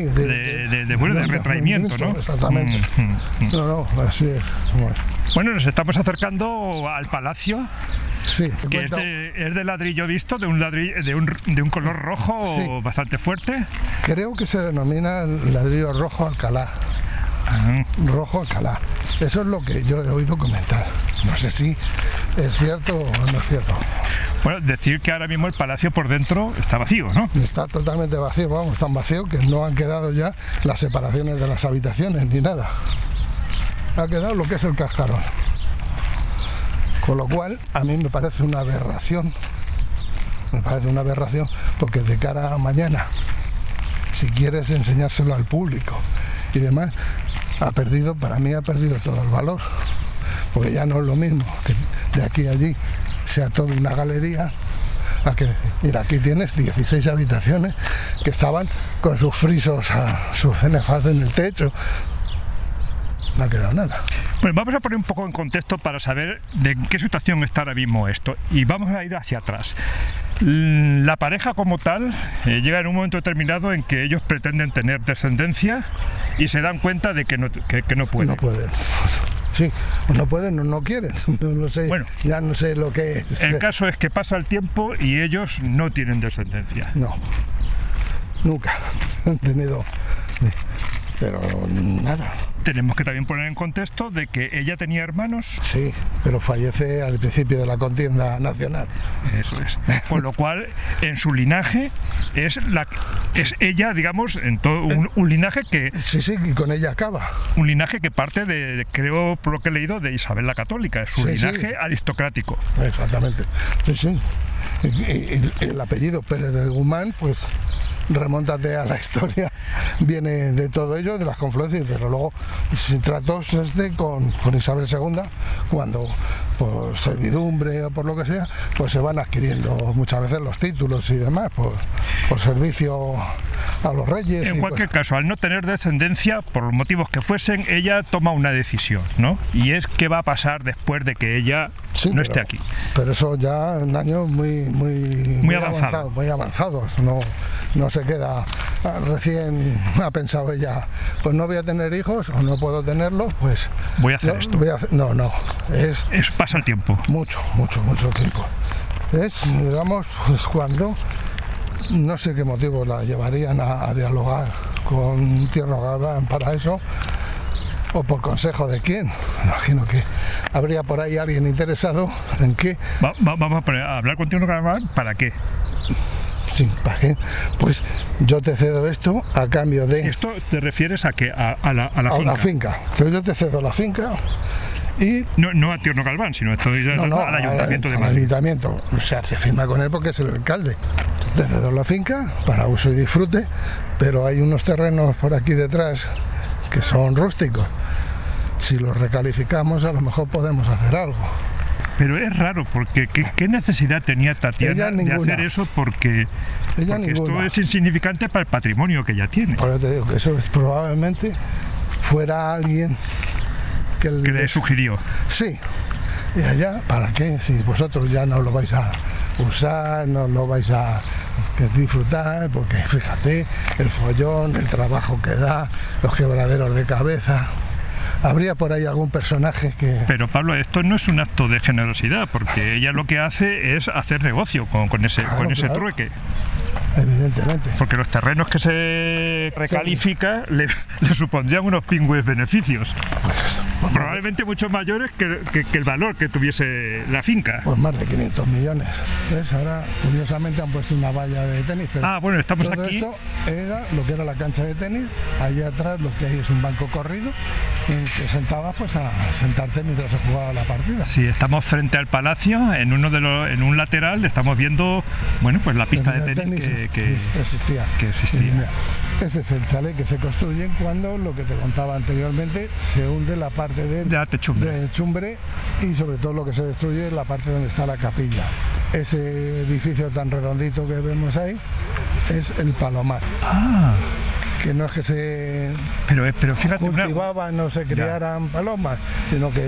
retraimiento, ¿no? Exactamente. No, así es. Bueno, nos estamos acercando al palacio. Sí, Que es de ladrillo visto, de un color rojo Sí. bastante fuerte. Creo que se denomina el ladrillo rojo Alcalá. Rojo Alcalá. Eso es lo que yo he oído comentar. No sé si es cierto o no es cierto. Bueno, decir que ahora mismo el palacio por dentro está vacío, ¿no? Está totalmente vacío, vamos, tan vacío que no han quedado ya las separaciones de las habitaciones ni nada. Ha quedado lo que es el cascarón. Con lo cual, a mí me parece una aberración. Me parece una aberración porque de cara a mañana, si quieres enseñárselo al público y demás, para mí ha perdido todo el valor. Porque ya no es lo mismo que de aquí a allí sea toda una galería. Mira, aquí tienes 16 habitaciones que estaban con sus frisos, sus cenefas en el techo. No ha quedado nada. Pues vamos a poner un poco en contexto para saber de qué situación está ahora mismo esto. Y vamos a ir hacia atrás. La pareja como tal llega en un momento determinado en que ellos pretenden tener descendencia y se dan cuenta de que no pueden. No pueden. Sí, no pueden o no quieren. No sé, bueno, ya no sé lo que es. El caso es que pasa el tiempo y ellos no tienen descendencia. No, nunca han tenido, pero nada. Tenemos que también poner en contexto de que ella tenía hermanos. Sí, pero fallece al principio de la contienda nacional. Eso es. Con lo cual, en su linaje es ella, digamos, en todo un linaje que. Sí, y con ella acaba. Un linaje que parte de, creo por lo que he leído, de Isabel la Católica. Es su linaje aristocrático. Exactamente. Sí. Y el apellido Pérez de Guzmán, pues. Remóntate a la historia, viene de todo ello, de las confluencias, pero luego se trató con Isabel II, cuando por servidumbre o por lo que sea, pues se van adquiriendo muchas veces los títulos y demás, por servicio a los reyes. En cualquier caso, al no tener descendencia, por los motivos que fuesen, ella toma una decisión, ¿no? Y es qué va a pasar después de que ella no esté aquí. Pero eso ya en años muy avanzados, no se queda recién ha pensado ella, pues no voy a tener hijos o no puedo tenerlos, pues voy a hacer esto. No, es pasa el tiempo. Mucho tiempo. Es, digamos, pues cuando no sé qué motivo la llevarían a dialogar con Tierno Galván para eso, o por consejo de quién. Imagino que habría por ahí alguien interesado en que... Vamos a hablar con Tierno Galván, ¿para qué? Sí, ¿para qué? Pues yo te cedo esto a cambio de... ¿Esto te refieres a qué? ¿A la finca? A la finca. Entonces yo te cedo la finca y... No a Tierno Galván, sino al Ayuntamiento de Madrid. Al Ayuntamiento. O sea, se firma con él porque es el alcalde. Te cedo la finca para uso y disfrute, pero hay unos terrenos por aquí detrás que son rústicos. Si los recalificamos, a lo mejor podemos hacer algo. Pero es raro, porque ¿qué necesidad tenía Tatiana de hacer eso? Porque esto es insignificante para el patrimonio que ella tiene. Por eso te digo que eso probablemente fuera alguien que le sugirió. Sí. Y allá, ¿para qué? Si vosotros ya no lo vais a usar, no lo vais a disfrutar, porque fíjate, el follón, el trabajo que da, los quebraderos de cabeza. Habría por ahí algún personaje que... Pero Pablo, esto no es un acto de generosidad, porque ella lo que hace es hacer negocio con ese trueque. Evidentemente. Porque los terrenos que se recalifica le supondrían unos pingües beneficios. Pues, probablemente mucho mayores que el valor que tuviese la finca. Pues más de 500 millones. ¿Ves? Ahora, curiosamente, han puesto una valla de tenis. Pero bueno, estamos todo aquí. Esto era lo que era la cancha de tenis. Allá atrás lo que hay es un banco corrido en que sentabas pues a sentarte mientras se jugaba la partida. Sí, estamos frente al palacio, en un lateral estamos viendo, bueno, pues la pista de tenis que existía. Ese es el chalet que se construye cuando, lo que te contaba anteriormente, se hunde la parte de la techumbre y sobre todo lo que se destruye es la parte donde está la capilla. Ese edificio tan redondito que vemos ahí es el Palomar. Que no es que se pero fíjate, cultivaban, no se criaran palomas, sino que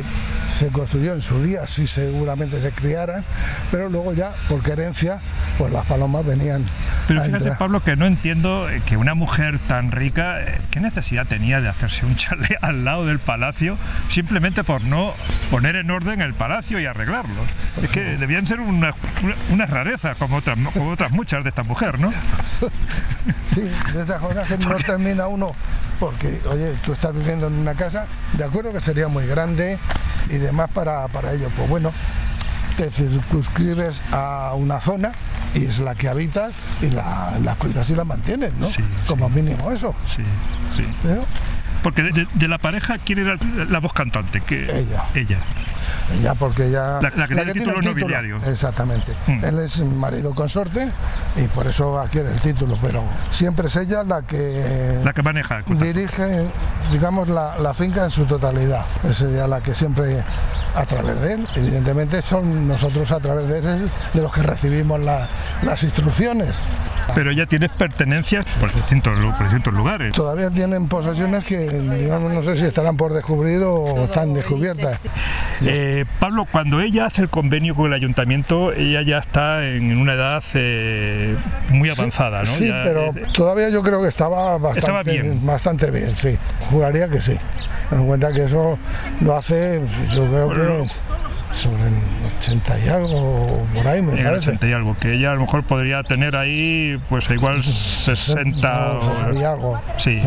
se construyó en su día, sí seguramente se criaran, pero luego ya por querencia pues las palomas venían. Pero fíjate, Pablo, que no entiendo que una mujer tan rica, ¿qué necesidad tenía de hacerse un chalet al lado del palacio simplemente por no poner en orden el palacio y arreglarlo? Es que debían ser una rareza como otras muchas de esta mujer, ¿no? Sí, de esas cosas que no termina uno, porque, oye, tú estás viviendo en una casa, de acuerdo que sería muy grande y demás para ello, pues bueno, te circunscribes a una zona y es la que habitas y la cuidas y la mantienes, ¿no? Sí, como mínimo eso. Sí. Pero, porque de la pareja, ¿quién era la voz cantante? Ella, porque ella... La que tiene el título nobiliario. Exactamente. Él es marido consorte y por eso adquiere el título, pero siempre es ella la que maneja. Dirige, digamos, la finca en su totalidad. Es ella la que siempre, a través de él, evidentemente son nosotros a través de él de los que recibimos las instrucciones. Pero ella tiene pertenencias por distintos lugares. Todavía tienen posesiones que, digamos, no sé si estarán por descubrir o están descubiertas. Pablo, cuando ella hace el convenio con el ayuntamiento, ella ya está en una edad muy avanzada, ¿no? Sí, ya, pero todavía yo creo que estaba bastante bien, sí. Juraría que sí. Ten en cuenta que eso lo hace, yo creo que sobre el 80 y algo, por ahí me parece. 80 y algo, que ella a lo mejor podría tener ahí, pues igual 60 y algo. Sí.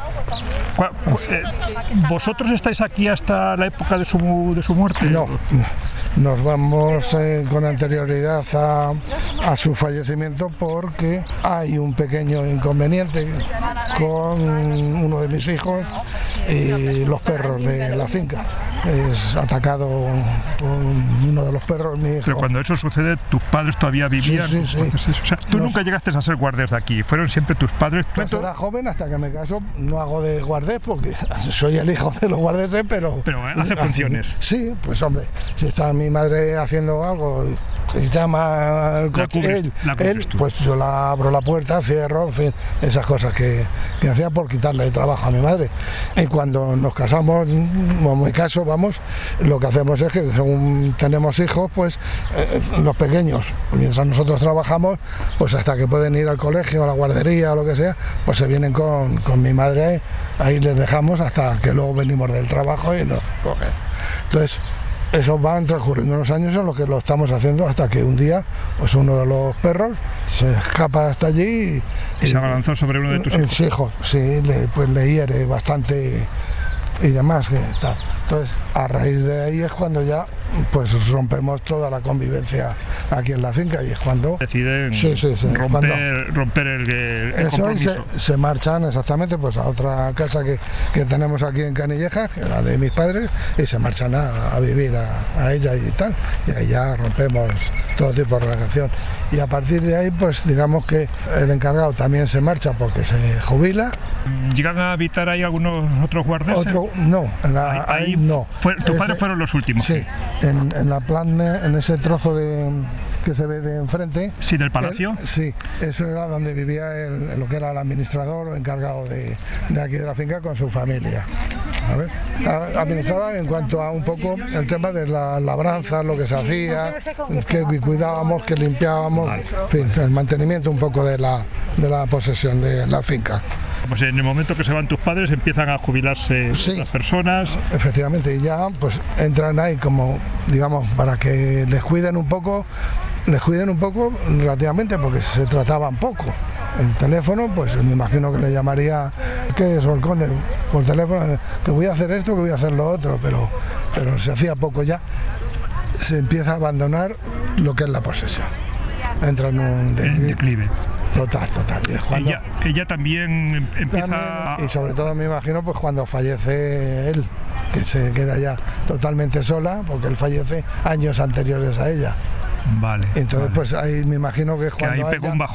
¿Vosotros estáis aquí hasta la época de su muerte? No, nos vamos con anterioridad a su fallecimiento porque hay un pequeño inconveniente con uno de mis hijos y los perros de la finca. Es atacado con uno de los perros, mi hijo. Pero cuando eso sucede, ¿tus padres todavía vivían? Sí. O sea, tú nunca llegaste a ser guardes de aquí, fueron siempre tus padres. Yo era joven hasta que me caso, no hago de guardés porque soy el hijo de los guardeses, pero hace funciones. Sí, pues hombre, si está mi madre haciendo algo y llama al coche, él pues yo la abro la puerta, cierro, en fin, esas cosas que hacía por quitarle trabajo a mi madre. Y cuando nos casamos, en mi caso, lo que hacemos es que según tenemos hijos, pues los pequeños, mientras nosotros trabajamos, pues hasta que pueden ir al colegio, a la guardería o lo que sea, pues se vienen con mi madre, ahí les dejamos hasta que luego venimos del trabajo y nos cogen. Entonces, eso van transcurriendo unos años en los que lo estamos haciendo hasta que un día pues uno de los perros se escapa hasta allí y se abalanzó sobre uno de tus hijos. Hijo, sí, le hiere bastante y demás. Entonces, a raíz de ahí es cuando ya pues rompemos toda la convivencia aquí en la finca y es cuando deciden romper el compromiso. Se marchan exactamente pues a otra casa que tenemos aquí en Canillejas, que era de mis padres, y se marchan a vivir a ella y tal, y ahí ya rompemos todo tipo de relación. Y a partir de ahí, pues digamos que el encargado también se marcha porque se jubila. ¿Llegan a habitar ahí algunos otros guardeses? No, ahí no. ¿Tus padres fueron los últimos? Sí, en la plana, en ese trozo que se ve de enfrente. Sí, del palacio. Sí, eso era donde vivía lo que era el administrador o encargado de aquí de la finca con su familia. A ver, administraba en cuanto a un poco el tema de las labranzas, lo que se hacía, que cuidábamos, que limpiábamos, en fin, el mantenimiento un poco de la posesión de la finca. Pues en el momento que se van tus padres empiezan a jubilarse las personas. Efectivamente, y ya pues entran ahí como, digamos, para que les cuiden un poco relativamente, porque se trataban poco. El teléfono, pues me imagino que le llamaría, ¿qué es, el conde? Por teléfono, que voy a hacer esto, que voy a hacer lo otro, pero se hacía poco ya. Se empieza a abandonar lo que es la posesión. Entra en un declive. Total. Ella también empieza... Y sobre todo me imagino pues cuando fallece él, que se queda ya totalmente sola, porque él fallece años anteriores a ella. Vale. Entonces pues ahí me imagino que es cuando ahí pegó un bajón.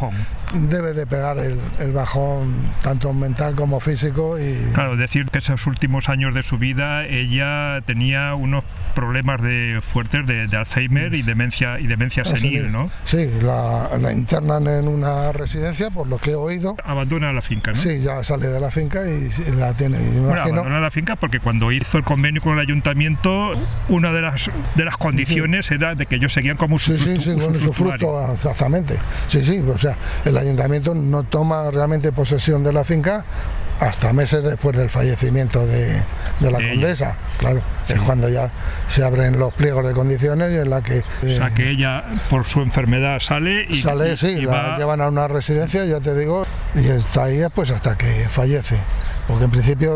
debe de pegar el bajón tanto mental como físico. Y claro, decir que esos últimos años de su vida ella tenía unos problemas fuertes de Alzheimer y demencia senil, ¿no? Sí, la internan en una residencia, por lo que he oído. Abandona la finca, ¿no? Sí, ya sale de la finca y la tiene. Bueno, abandona la finca porque cuando hizo el convenio con el ayuntamiento, una de las condiciones era de que ellos seguían como usufructuario. Exactamente. Sí, o sea, el ayuntamiento no toma realmente posesión de la finca hasta meses después del fallecimiento de la condesa. Claro, sí. Es cuando ya se abren los pliegos de condiciones y en la que... o sea, que ella por su enfermedad sale, la llevan a una residencia, ya te digo, y está ahí pues hasta que fallece, porque en principio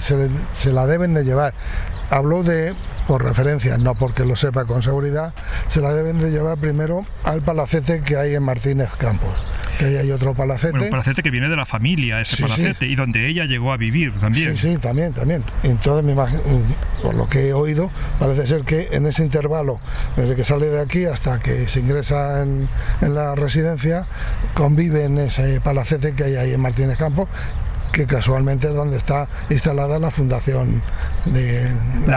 se la deben de llevar. Hablo por referencia, no porque lo sepa con seguridad, se la deben de llevar primero al palacete que hay en Martínez Campos, que ahí hay otro palacete. Bueno, un palacete que viene de la familia, ese palacete, y donde ella llegó a vivir también. Sí, también. Entonces me imagino, por lo que he oído, parece ser que en ese intervalo, desde que sale de aquí hasta que se ingresa en la residencia, convive en ese palacete que hay ahí en Martínez Campos, que casualmente es donde está instalada la fundación de...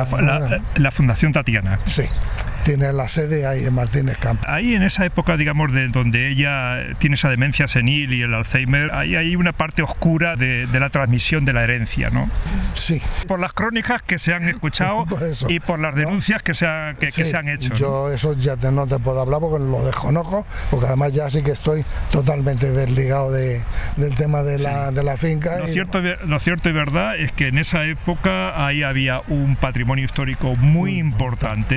La Fundación Tatiana. Sí, tiene la sede ahí en Martínez Campos. Ahí en esa época, digamos, de donde ella tiene esa demencia senil y el Alzheimer, ahí hay una parte oscura de la transmisión de la herencia, ¿no? Sí. Por las crónicas que se han escuchado y por las denuncias que se han hecho. Yo eso ya no te puedo hablar porque lo desconozco, porque además ya sí que estoy totalmente desligado del tema de la finca. Lo cierto y verdad es que en esa época ahí había un patrimonio histórico muy importante,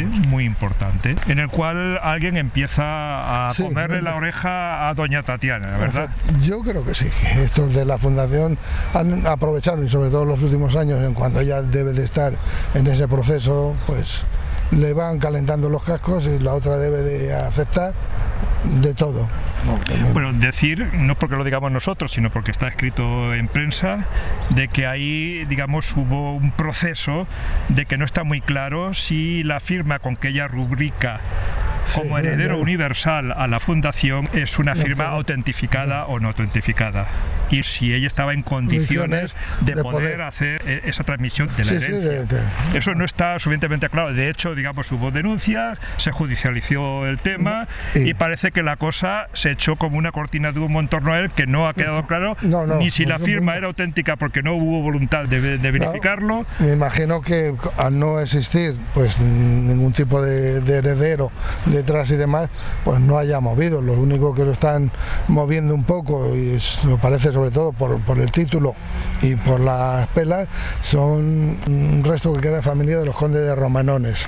en el cual alguien empieza a comerle la oreja a doña Tatiana, ¿verdad? Yo creo que sí, que estos de la fundación han aprovechado, y sobre todo en los últimos años, en cuando ella debe de estar en ese proceso, pues le van calentando los cascos y la otra debe de aceptar de todo. Bueno, decir, no porque lo digamos nosotros, sino porque está escrito en prensa, de que ahí, digamos, hubo un proceso de que no está muy claro si la firma con que ella rubrica como heredero universal a la fundación es una firma autentificada o no autentificada, y si ella estaba en condiciones de poder hacer esa transmisión de la herencia. Eso no está suficientemente claro. De hecho, digamos, hubo denuncias, se judicializó el tema y parece que la cosa se echó como una cortina de humo en torno a él, que no ha quedado claro ni si la firma era auténtica porque no hubo voluntad de verificarlo. Me imagino que al no existir pues ningún tipo de heredero detrás y demás, pues no haya movido. Lo único que lo están moviendo un poco, y me parece sobre todo por el título y por las pelas, son un resto que queda de familia de los condes de Romanones.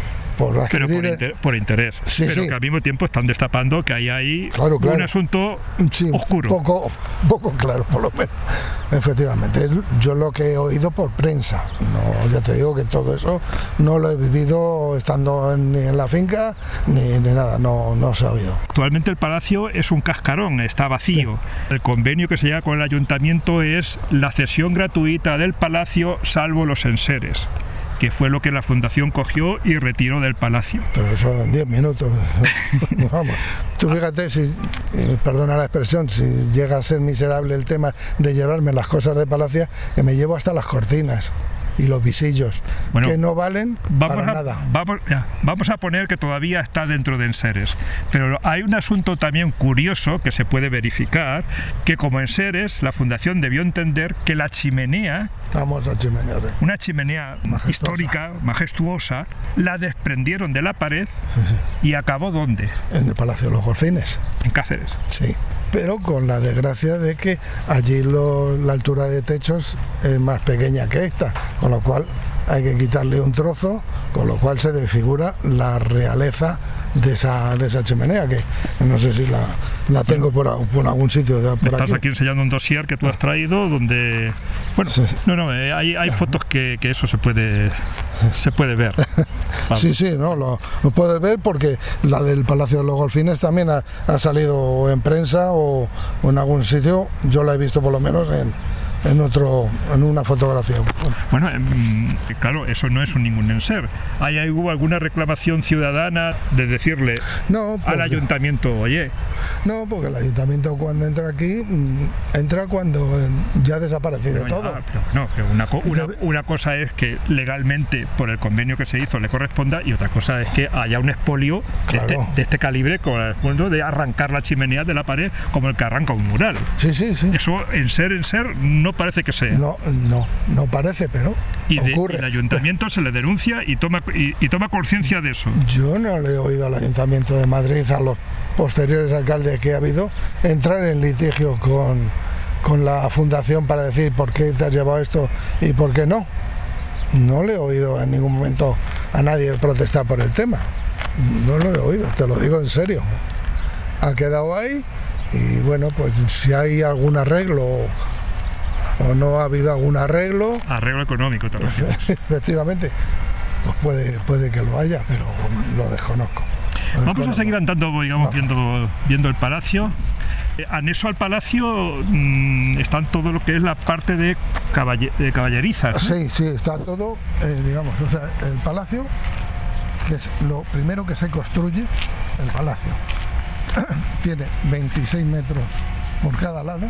Por interés, pero que al mismo tiempo están destapando que hay ahí un asunto oscuro. Poco claro, por lo menos. Efectivamente, yo lo que he oído por prensa, no, ya te digo que todo eso no lo he vivido estando ni en la finca ni nada, no se ha oído. Actualmente el palacio es un cascarón, está vacío. Sí. El convenio que se lleva con el ayuntamiento es la cesión gratuita del palacio salvo los enseres, que fue lo que la fundación cogió y retiró del palacio. Pero eso en 10 minutos. Vamos. Tú fíjate, perdona la expresión, si llega a ser miserable el tema de llevarme las cosas de palacio, que me llevo hasta las cortinas y los visillos, que no valen para nada. Vamos a poner que todavía está dentro de enseres, pero hay un asunto también curioso que se puede verificar, que como enseres la fundación debió entender que la chimenea, una chimenea histórica, majestuosa, la desprendieron de la pared y acabó ¿dónde? En el Palacio de los Golfines. En Cáceres. Sí. Pero con la desgracia de que allí la altura de techos es más pequeña que esta, con lo cual hay que quitarle un trozo, con lo cual se desfigura la realeza de esa chimenea, que no sé si la tengo por algún sitio. Por estás aquí enseñando un dossier que tú has traído donde... Bueno, sí. Hay fotos que eso se puede ver. Sí, lo puedes ver porque la del Palacio de los Golfines también ha salido en prensa o en algún sitio. Yo la he visto por lo menos en una fotografía. Bueno, claro, eso no es ningún enser. ¿Hubo alguna reclamación ciudadana de decirle al ayuntamiento, oye? No, porque el ayuntamiento cuando entra aquí, entra cuando ya ha desaparecido todo. Pero una cosa es que legalmente, por el convenio que se hizo, le corresponda, y otra cosa es que haya un expolio de este calibre, con el punto de arrancar la chimenea de la pared como el que arranca un mural. Sí. Eso en ser no parece que sea. No parece, pero ocurre. Y el ayuntamiento se le denuncia y toma conciencia de eso. Yo no le he oído al Ayuntamiento de Madrid, a los posteriores alcaldes que ha habido, entrar en litigio con la fundación para decir por qué te has llevado esto y por qué no. No le he oído en ningún momento a nadie protestar por el tema. No lo he oído, te lo digo en serio. Ha quedado ahí y bueno, pues si hay algún arreglo o no ha habido algún arreglo... Arreglo económico, te refieres. Efectivamente, pues puede que lo haya, pero lo desconozco. Vamos a seguir andando, digamos, viendo el palacio. Anexo al palacio están todo lo que es la parte de caballerizas, ¿no? Sí, está todo, digamos, o sea, el palacio, que es lo primero que se construye, el palacio. Tiene 26 metros por cada lado,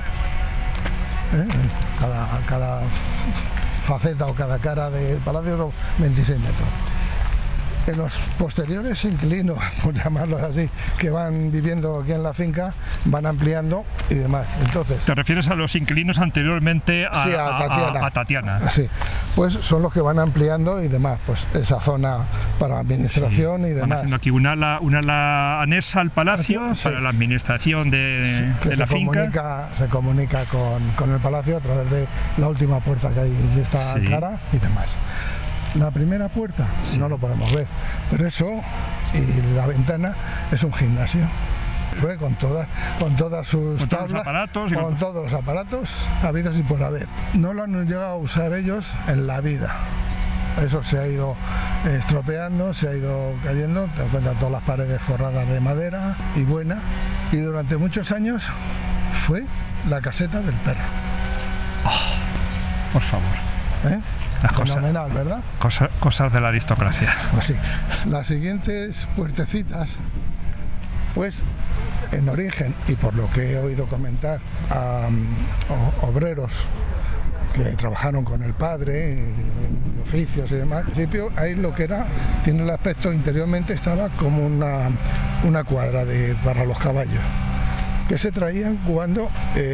cada faceta o cada cara del palacio son 26 metros. En los posteriores inquilinos, por llamarlos así, que van viviendo aquí en la finca, van ampliando y demás. Entonces, ¿te refieres a los inquilinos anteriormente a Tatiana? Sí, pues son los que van ampliando y demás, pues esa zona para administración y demás. Van haciendo aquí una ala anexa al palacio para la administración de la finca. Se comunica con el palacio a través de la última puerta que hay de esta cara y demás. La primera puerta no lo podemos ver, pero eso y la ventana es un gimnasio. Fue con todas sus tablas, con todos los aparatos habidos y por haber. No lo han llegado a usar ellos en la vida. Eso se ha ido estropeando, se ha ido cayendo. Te das cuenta, todas las paredes forradas de madera y buena. Y durante muchos años fue la caseta del perro. Oh, por favor. Fenomenal, ¿verdad? Cosas de la aristocracia. Pues sí. Las siguientes puertecitas, pues en origen, y por lo que he oído comentar a obreros que trabajaron con el padre, oficios y demás, al principio ahí lo que era, tiene el aspecto interiormente, estaba como una cuadra para los caballos, que se traían cuando...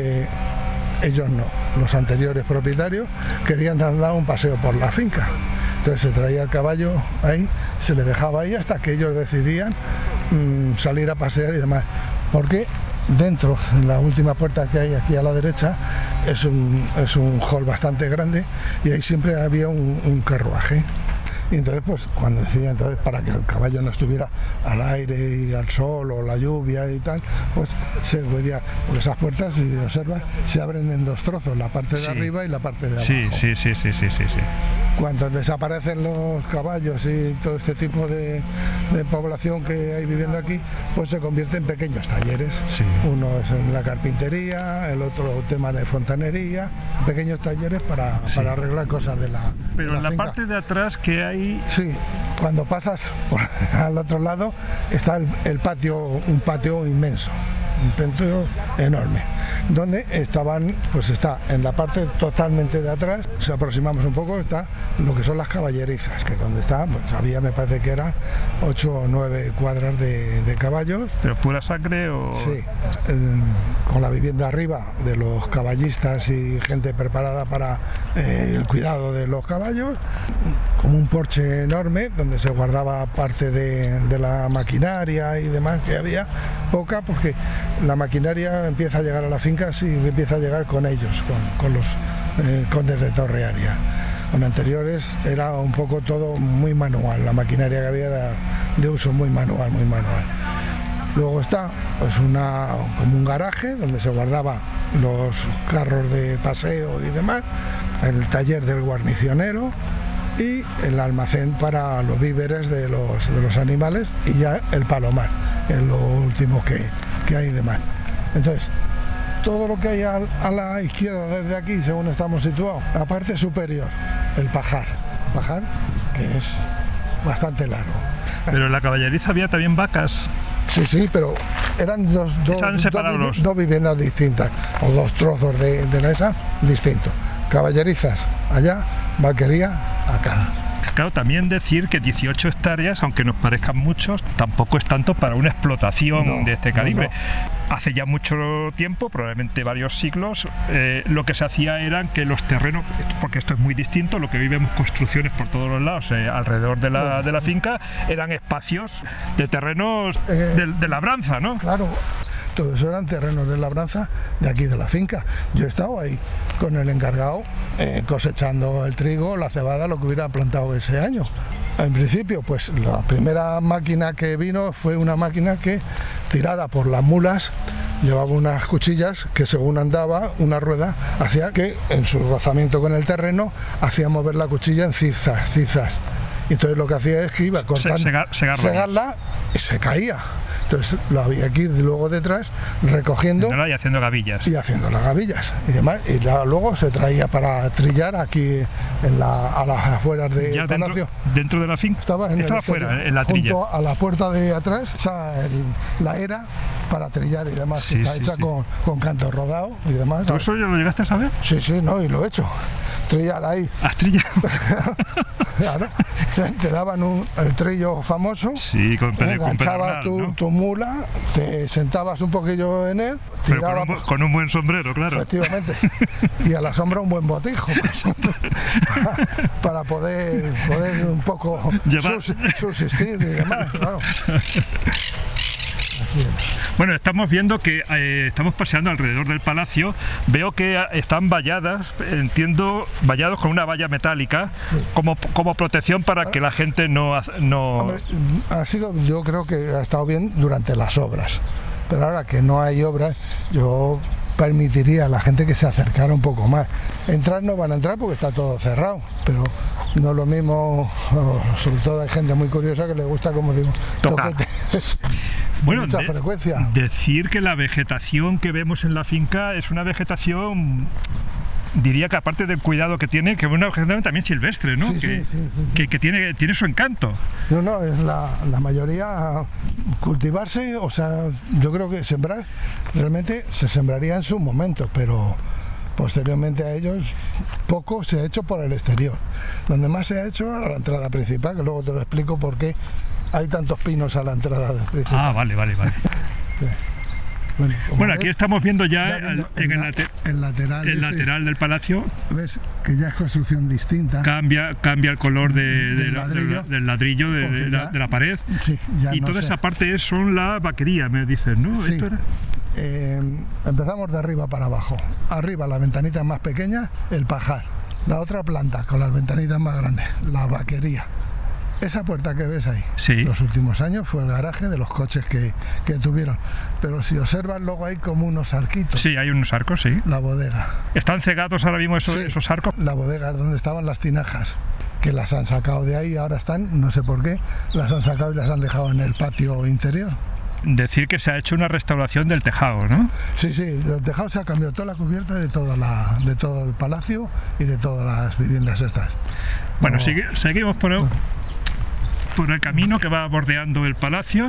ellos no, los anteriores propietarios querían dar un paseo por la finca. Entonces se traía el caballo ahí, se le dejaba ahí hasta que ellos decidían salir a pasear y demás. Porque dentro, en la última puerta que hay aquí a la derecha, es un hall bastante grande y ahí siempre había un carruaje. Y entonces, pues cuando decían, para que el caballo no estuviera al aire y al sol o la lluvia y tal, pues se podía, porque esas puertas, si observas, se abren en dos trozos, la parte de arriba y la parte de abajo. Sí. Cuando desaparecen los caballos y todo este tipo de población que hay viviendo aquí, pues se convierte en pequeños talleres. Sí. Uno es en la carpintería, el otro tema de fontanería, pequeños talleres para arreglar cosas de la Pero en la parte de atrás que hay... Sí, cuando pasas al otro lado está el patio, un patio inmenso, un patio enorme, donde estaban, pues está en la parte totalmente de atrás, si aproximamos un poco, está lo que son las caballerizas, que es donde está, pues había, me parece que eran 8 o 9 cuadras de caballos. ¿Pero pura sangre o...? Sí, con la vivienda arriba de los caballistas y gente preparada para el cuidado de los caballos, como un porche enorme donde se guardaba parte de la maquinaria y demás, que había poca, porque la maquinaria empieza a llegar a la finca, sí, empieza a llegar con ellos, con los condes de Torrearia. Con anteriores era un poco todo muy manual, la maquinaria que había era de uso muy manual. Luego está pues como un garaje donde se guardaba los carros de paseo y demás, el taller del guarnicionero y el almacén para los víveres de los animales, y ya el palomar, es lo último que hay de más. Entonces, todo lo que hay a la izquierda desde aquí, según estamos situados, la parte superior, el pajar, que es bastante largo. Pero en la caballeriza había también vacas. Sí, pero eran dos viviendas distintas, o dos trozos de la esa distintos. Caballerizas allá, vaquería acá. Claro, también decir que 18 hectáreas, aunque nos parezcan muchos, tampoco es tanto para una explotación de este calibre. No. Hace ya mucho tiempo, probablemente varios siglos, lo que se hacía era que los terrenos, porque esto es muy distinto, lo que hoy vemos construcciones por todos los lados alrededor de la finca, eran espacios de terrenos de labranza, ¿no? Claro. Todo eso eran terrenos de labranza de aquí de la finca. Yo he estado ahí con el encargado cosechando el trigo, la cebada, lo que hubiera plantado ese año. En principio, pues la primera máquina que vino fue una máquina que, tirada por las mulas, llevaba unas cuchillas que, según andaba una rueda, hacía que en su rozamiento con el terreno hacía mover la cuchilla en zigzags. Y entonces lo que hacía es que iba cortando, segarla y se caía. Entonces lo había que ir luego detrás recogiendo y haciendo gavillas. Y haciendo las gavillas y demás. Y luego se traía para trillar aquí a las afueras del palacio. Dentro de la finca. Estaba fuera, en la trilla. Junto a la puerta de atrás está la era para trillar y demás. Está hecha con canto rodado y demás. ¿Todo eso ya lo llegaste a saber? Sí, no, y lo he hecho. Trillar ahí. ¿Has trillado? Claro. Te daban el trillo famoso. Sí, enganchabas tu mula, te sentabas un poquillo en él. Pero con un buen sombrero, claro. Efectivamente. Y a la sombra un buen botijo. para poder un poco subsistir y demás, claro. Bueno, estamos viendo que estamos paseando alrededor del palacio. Veo que están vallados con una valla metálica, como protección para que la gente no... Hombre, yo creo que ha estado bien durante las obras, pero ahora que no hay obras, yo permitiría a la gente que se acercara un poco más. Entrar no van a entrar porque está todo cerrado, pero no es lo mismo, sobre todo hay gente muy curiosa que le gusta, como digo, toquete. Bueno, mucha frecuencia. Decir que la vegetación que vemos en la finca es una vegetación, diría que aparte del cuidado que tiene, que es una vegetación también silvestre, ¿no? Sí. Que tiene su encanto. No, es la mayoría cultivarse, o sea, yo creo que sembrar, realmente se sembraría en su momento, pero posteriormente a ellos poco se ha hecho por el exterior. Donde más se ha hecho a la entrada principal, que luego te lo explico por qué hay tantos pinos a la entrada principal. Ah, vale. Sí. Bueno, aquí estamos viendo ya el lateral del palacio. Ves que ya es construcción distinta. Cambia el color del ladrillo de la pared. Sí, y toda esa parte son la vaquería, me dices, ¿no? Sí. ¿Esto era? Empezamos de arriba para abajo. Arriba las ventanitas más pequeñas, el pajar. La otra planta con las ventanitas más grandes, la vaquería. Esa puerta que ves ahí, los últimos años fue el garaje de los coches que tuvieron. Pero si observas, luego hay como unos arquitos. Sí, hay unos arcos, sí. La bodega. ¿Están cegados ahora mismo esos arcos? La bodega es donde estaban las tinajas, que las han sacado de ahí, ahora están, no sé por qué, las han sacado y las han dejado en el patio interior. Decir que se ha hecho una restauración del tejado, ¿no? Sí, el tejado se ha cambiado toda la cubierta de todo el palacio y de todas las viviendas estas. Bueno, seguimos por el camino que va bordeando el palacio.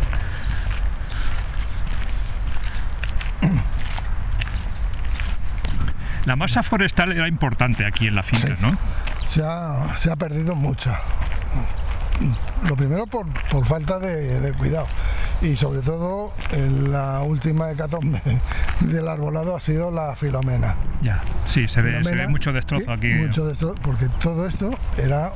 La masa forestal era importante aquí en la finca, ¿no? Se ha perdido mucha. Lo primero por falta de cuidado, y sobre todo en la última hecatombe del arbolado ha sido la filomena. Ya, sí, se ve mucho destrozo aquí. Mucho destrozo, porque todo esto era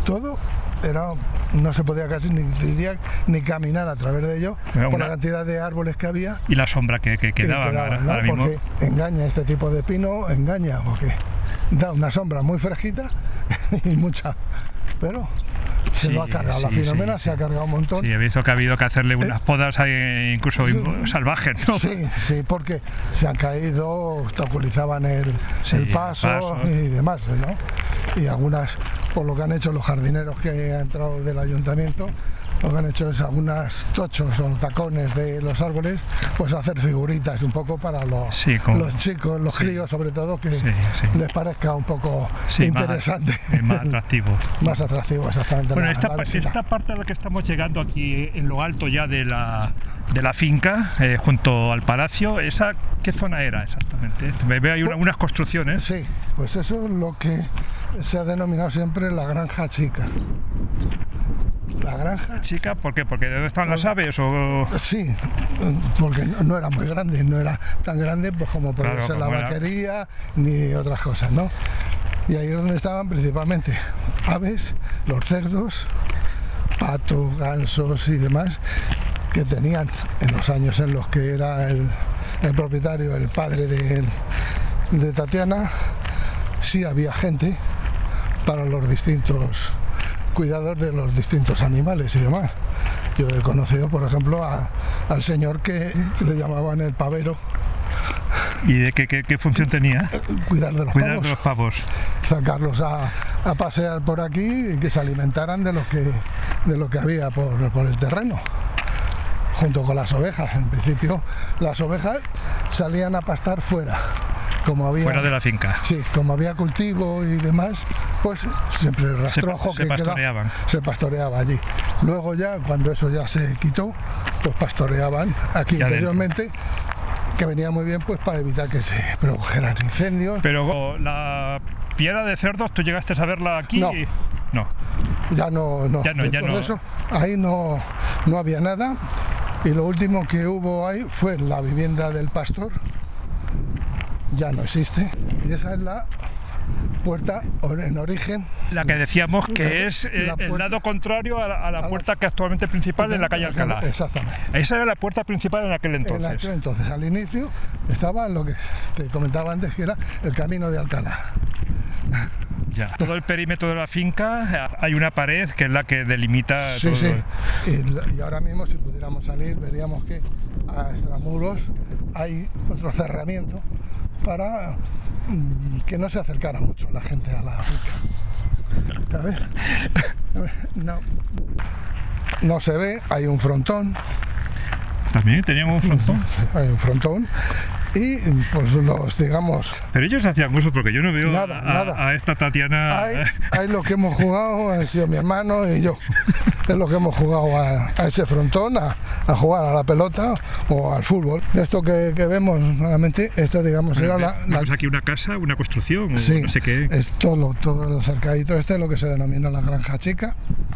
no se podía casi ni caminar a través de ello por la cantidad de árboles que había y la sombra que quedaba, ¿no? Porque engaña este tipo de pino, porque da una sombra muy fresquita y mucha, pero se lo ha cargado, la filomena se ha cargado un montón. Sí, he visto que ha habido que hacerle unas podas incluso salvajes, ¿no? Sí, porque se han caído, obstaculizaban el paso y demás, ¿no? Y algunas por lo que han hecho los jardineros que han entrado del ayuntamiento. Lo que han hecho es algunos tochos o tacones de los árboles, pues hacer figuritas un poco para los chicos, los críos sobre todo, que les parezca un poco interesante. Más atractivo. Más atractivo, exactamente. Bueno, esta parte a la que estamos llegando aquí en lo alto ya de la finca, junto al palacio, ¿qué zona era exactamente? Veo ahí unas construcciones. Sí, pues eso es lo que se ha denominado siempre la granja chica. La granja chica, ¿por qué? ¿Porque dónde estaban las aves? ¿O? Sí, porque no era muy grande, no era tan grande pues como podía ser la vaquería ni otras cosas, ¿no? Y ahí es donde estaban principalmente aves, los cerdos, patos, gansos y demás, que tenían en los años en los que era el propietario, el padre de Tatiana, sí había gente para los distintos cuidados de los distintos animales y demás. Yo he conocido, por ejemplo, al señor que le llamaban el pavero. ¿Y de qué función tenía? Cuidar de los pavos. Sacarlos a pasear por aquí y que se alimentaran de lo que había por el terreno, junto con las ovejas. En principio, las ovejas salían a pastar fuera. Fuera de la finca. Sí, como había cultivo y demás, pues siempre el rastrojo se pastoreaban. Se pastoreaba allí. Luego ya, cuando eso ya se quitó, pues pastoreaban aquí interiormente, que venía muy bien pues para evitar que se produjeran incendios. Pero la piedra de cerdos, ¿tú llegaste a verla aquí? No. Ya no. Eso, ahí no había nada. Y lo último que hubo ahí fue la vivienda del pastor. Ya no existe, y esa es la puerta en origen. La que decíamos que es el lado contrario a la puerta que actualmente principal en la calle Alcalá. Exactamente. Esa era la puerta principal en aquel entonces. En aquel entonces, al inicio, estaba lo que te comentaba antes, que era el camino de Alcalá. Ya. Todo el perímetro de la finca hay una pared que es la que delimita todo. Sí. Y ahora mismo, si pudiéramos salir, veríamos que a extramuros hay otro cerramiento para que no se acercara mucho la gente a la finca. A ver, no se ve, hay un frontón. También teníamos un frontón. Hay un frontón. Y pues digamos... Pero ellos hacían uso, porque yo no veo nada. A esta Tatiana... Hay lo que hemos jugado, han sido mi hermano y yo. Es lo que hemos jugado a ese frontón, a jugar a la pelota o al fútbol. Esto que vemos nuevamente, esto digamos era ¿Vemos aquí una casa, una construcción? Sí, no sé qué. Es todo lo cercadito es lo que se denomina la granja chica.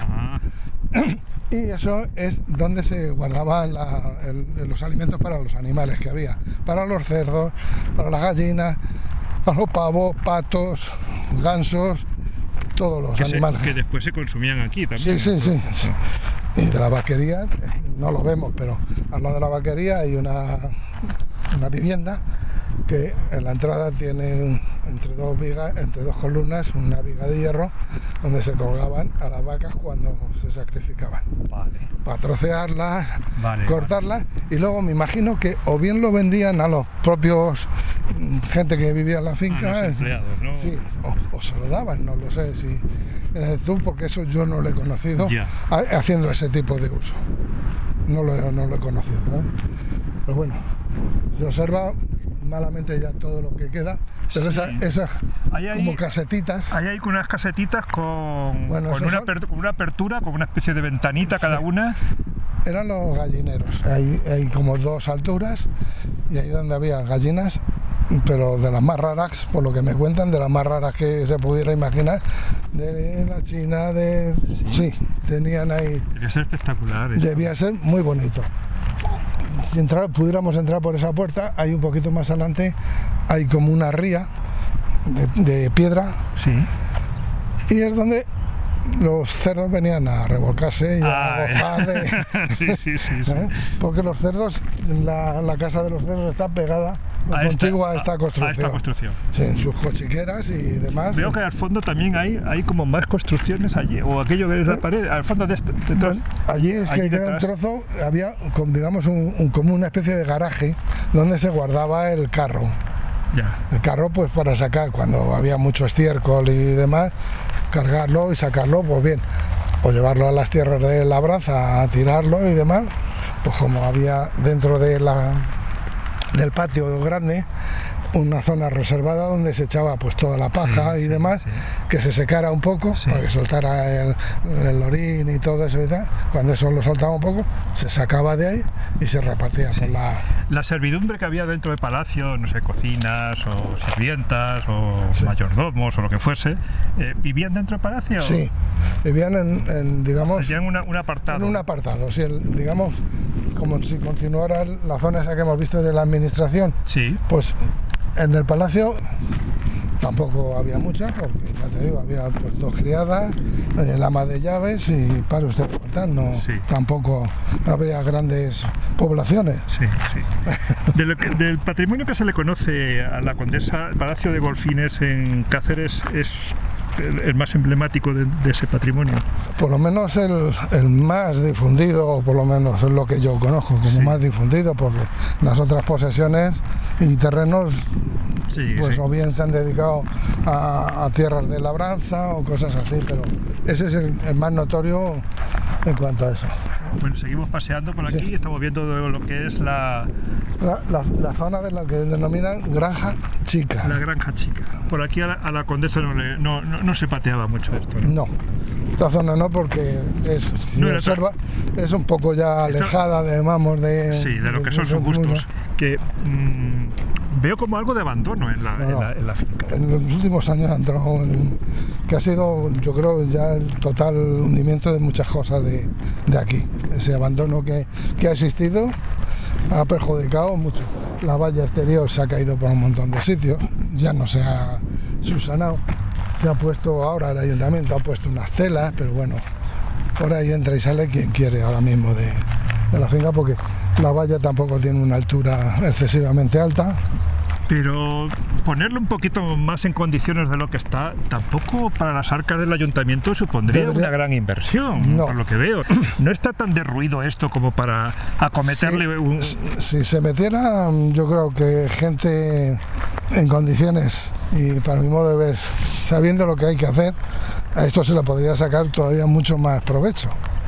Y eso es donde se guardaban los alimentos para los animales que había, para los cerdos, para las gallinas, para los pavos, patos, gansos, todos los animales. Que después se consumían aquí también. Sí. Y de la vaquería, no lo vemos, pero al lado de la vaquería hay una vivienda que en la entrada tiene entre dos columnas una viga de hierro donde se colgaban a las vacas cuando se sacrificaban. Para trocearlas, cortarlas, y luego me imagino que o bien lo vendían a los propios gente que vivía en la finca, los empleados, ¿no? Sí, o se lo daban, no lo sé si tú, porque eso yo no lo he conocido haciendo ese tipo de uso. No lo he conocido, ¿eh? Pero bueno, se observa malamente ya todo lo que queda, pero esas como casetitas. Ahí hay unas casetitas con una apertura, con una especie de ventanita cada una. Eran los gallineros. Hay como dos alturas y ahí donde había gallinas, pero de las más raras, por lo que me cuentan, de las más raras que se pudiera imaginar, de la China, sí, tenían ahí. Debía ser espectacular. Debía ser muy bonito. Si pudiéramos entrar por esa puerta, hay un poquito más adelante, hay como una ría de piedra. Sí. Y es donde los cerdos venían a revolcarse y a gozar de... sí. Porque los cerdos, la casa de los cerdos está pegada contigua a esta construcción. Sí, en sus cochiqueras y demás. Veo que al fondo también hay como más construcciones allí, o aquello que es la pared, al fondo de allí es que queda un trozo, había digamos como una especie de garaje donde se guardaba el carro. Ya. El carro, pues para sacar, cuando había mucho estiércol y demás, cargarlo y sacarlo, pues bien. O llevarlo a las tierras de labranza a tirarlo y demás, pues como había dentro del patio grande una zona reservada donde se echaba pues toda la paja y demás, que se secara un poco para que soltara el orín y todo eso y tal. Cuando eso lo soltaba un poco, se sacaba de ahí y se repartía por la servidumbre que había dentro del palacio, no sé, cocinas o sirvientas o mayordomos o lo que fuese, ¿vivían dentro del palacio? Sí, vivían en digamos... Vivían un apartado. En un apartado, sí, digamos, como si continuara la zona esa que hemos visto de la administración. Sí. Pues en el palacio tampoco había muchas, porque ya te digo, había pues 2 criadas, el ama de llaves y para usted contar, no, tampoco había grandes poblaciones. Sí. Del patrimonio que se le conoce a la condesa, el Palacio de Golfines en Cáceres es el más emblemático de ese patrimonio. Por lo menos el más difundido, o por lo menos es lo que yo conozco como más difundido, porque las otras posesiones y terrenos o bien se han dedicado a tierras de labranza o cosas así, pero ese es el más notorio en cuanto a eso. Bueno, seguimos paseando por aquí, estamos viendo lo que es la zona de lo que denominan Granja Chica. La Granja Chica. Por aquí a la condesa no se pateaba mucho esto, ¿no? No, esta zona no, porque es un poco ya alejada de lo que son sus gustos. Que veo como algo de abandono en la finca. En los últimos años ha entrado que ha sido, yo creo, ya el total hundimiento de muchas cosas de aquí. Ese abandono que ha existido ha perjudicado mucho. La valla exterior se ha caído por un montón de sitios, ya no se ha subsanado. Se ha puesto ahora, el ayuntamiento ha puesto unas telas, pero bueno, por ahí entra y sale quien quiere ahora mismo de la finca, porque la valla tampoco tiene una altura excesivamente alta. Pero ponerlo un poquito más en condiciones de lo que está, tampoco para las arcas del ayuntamiento supondría una gran inversión, por lo que veo. No está tan derruido esto como para acometerle Si se metiera, yo creo que gente en condiciones, y para mi modo de ver, sabiendo lo que hay que hacer, a esto se le podría sacar todavía mucho más provecho.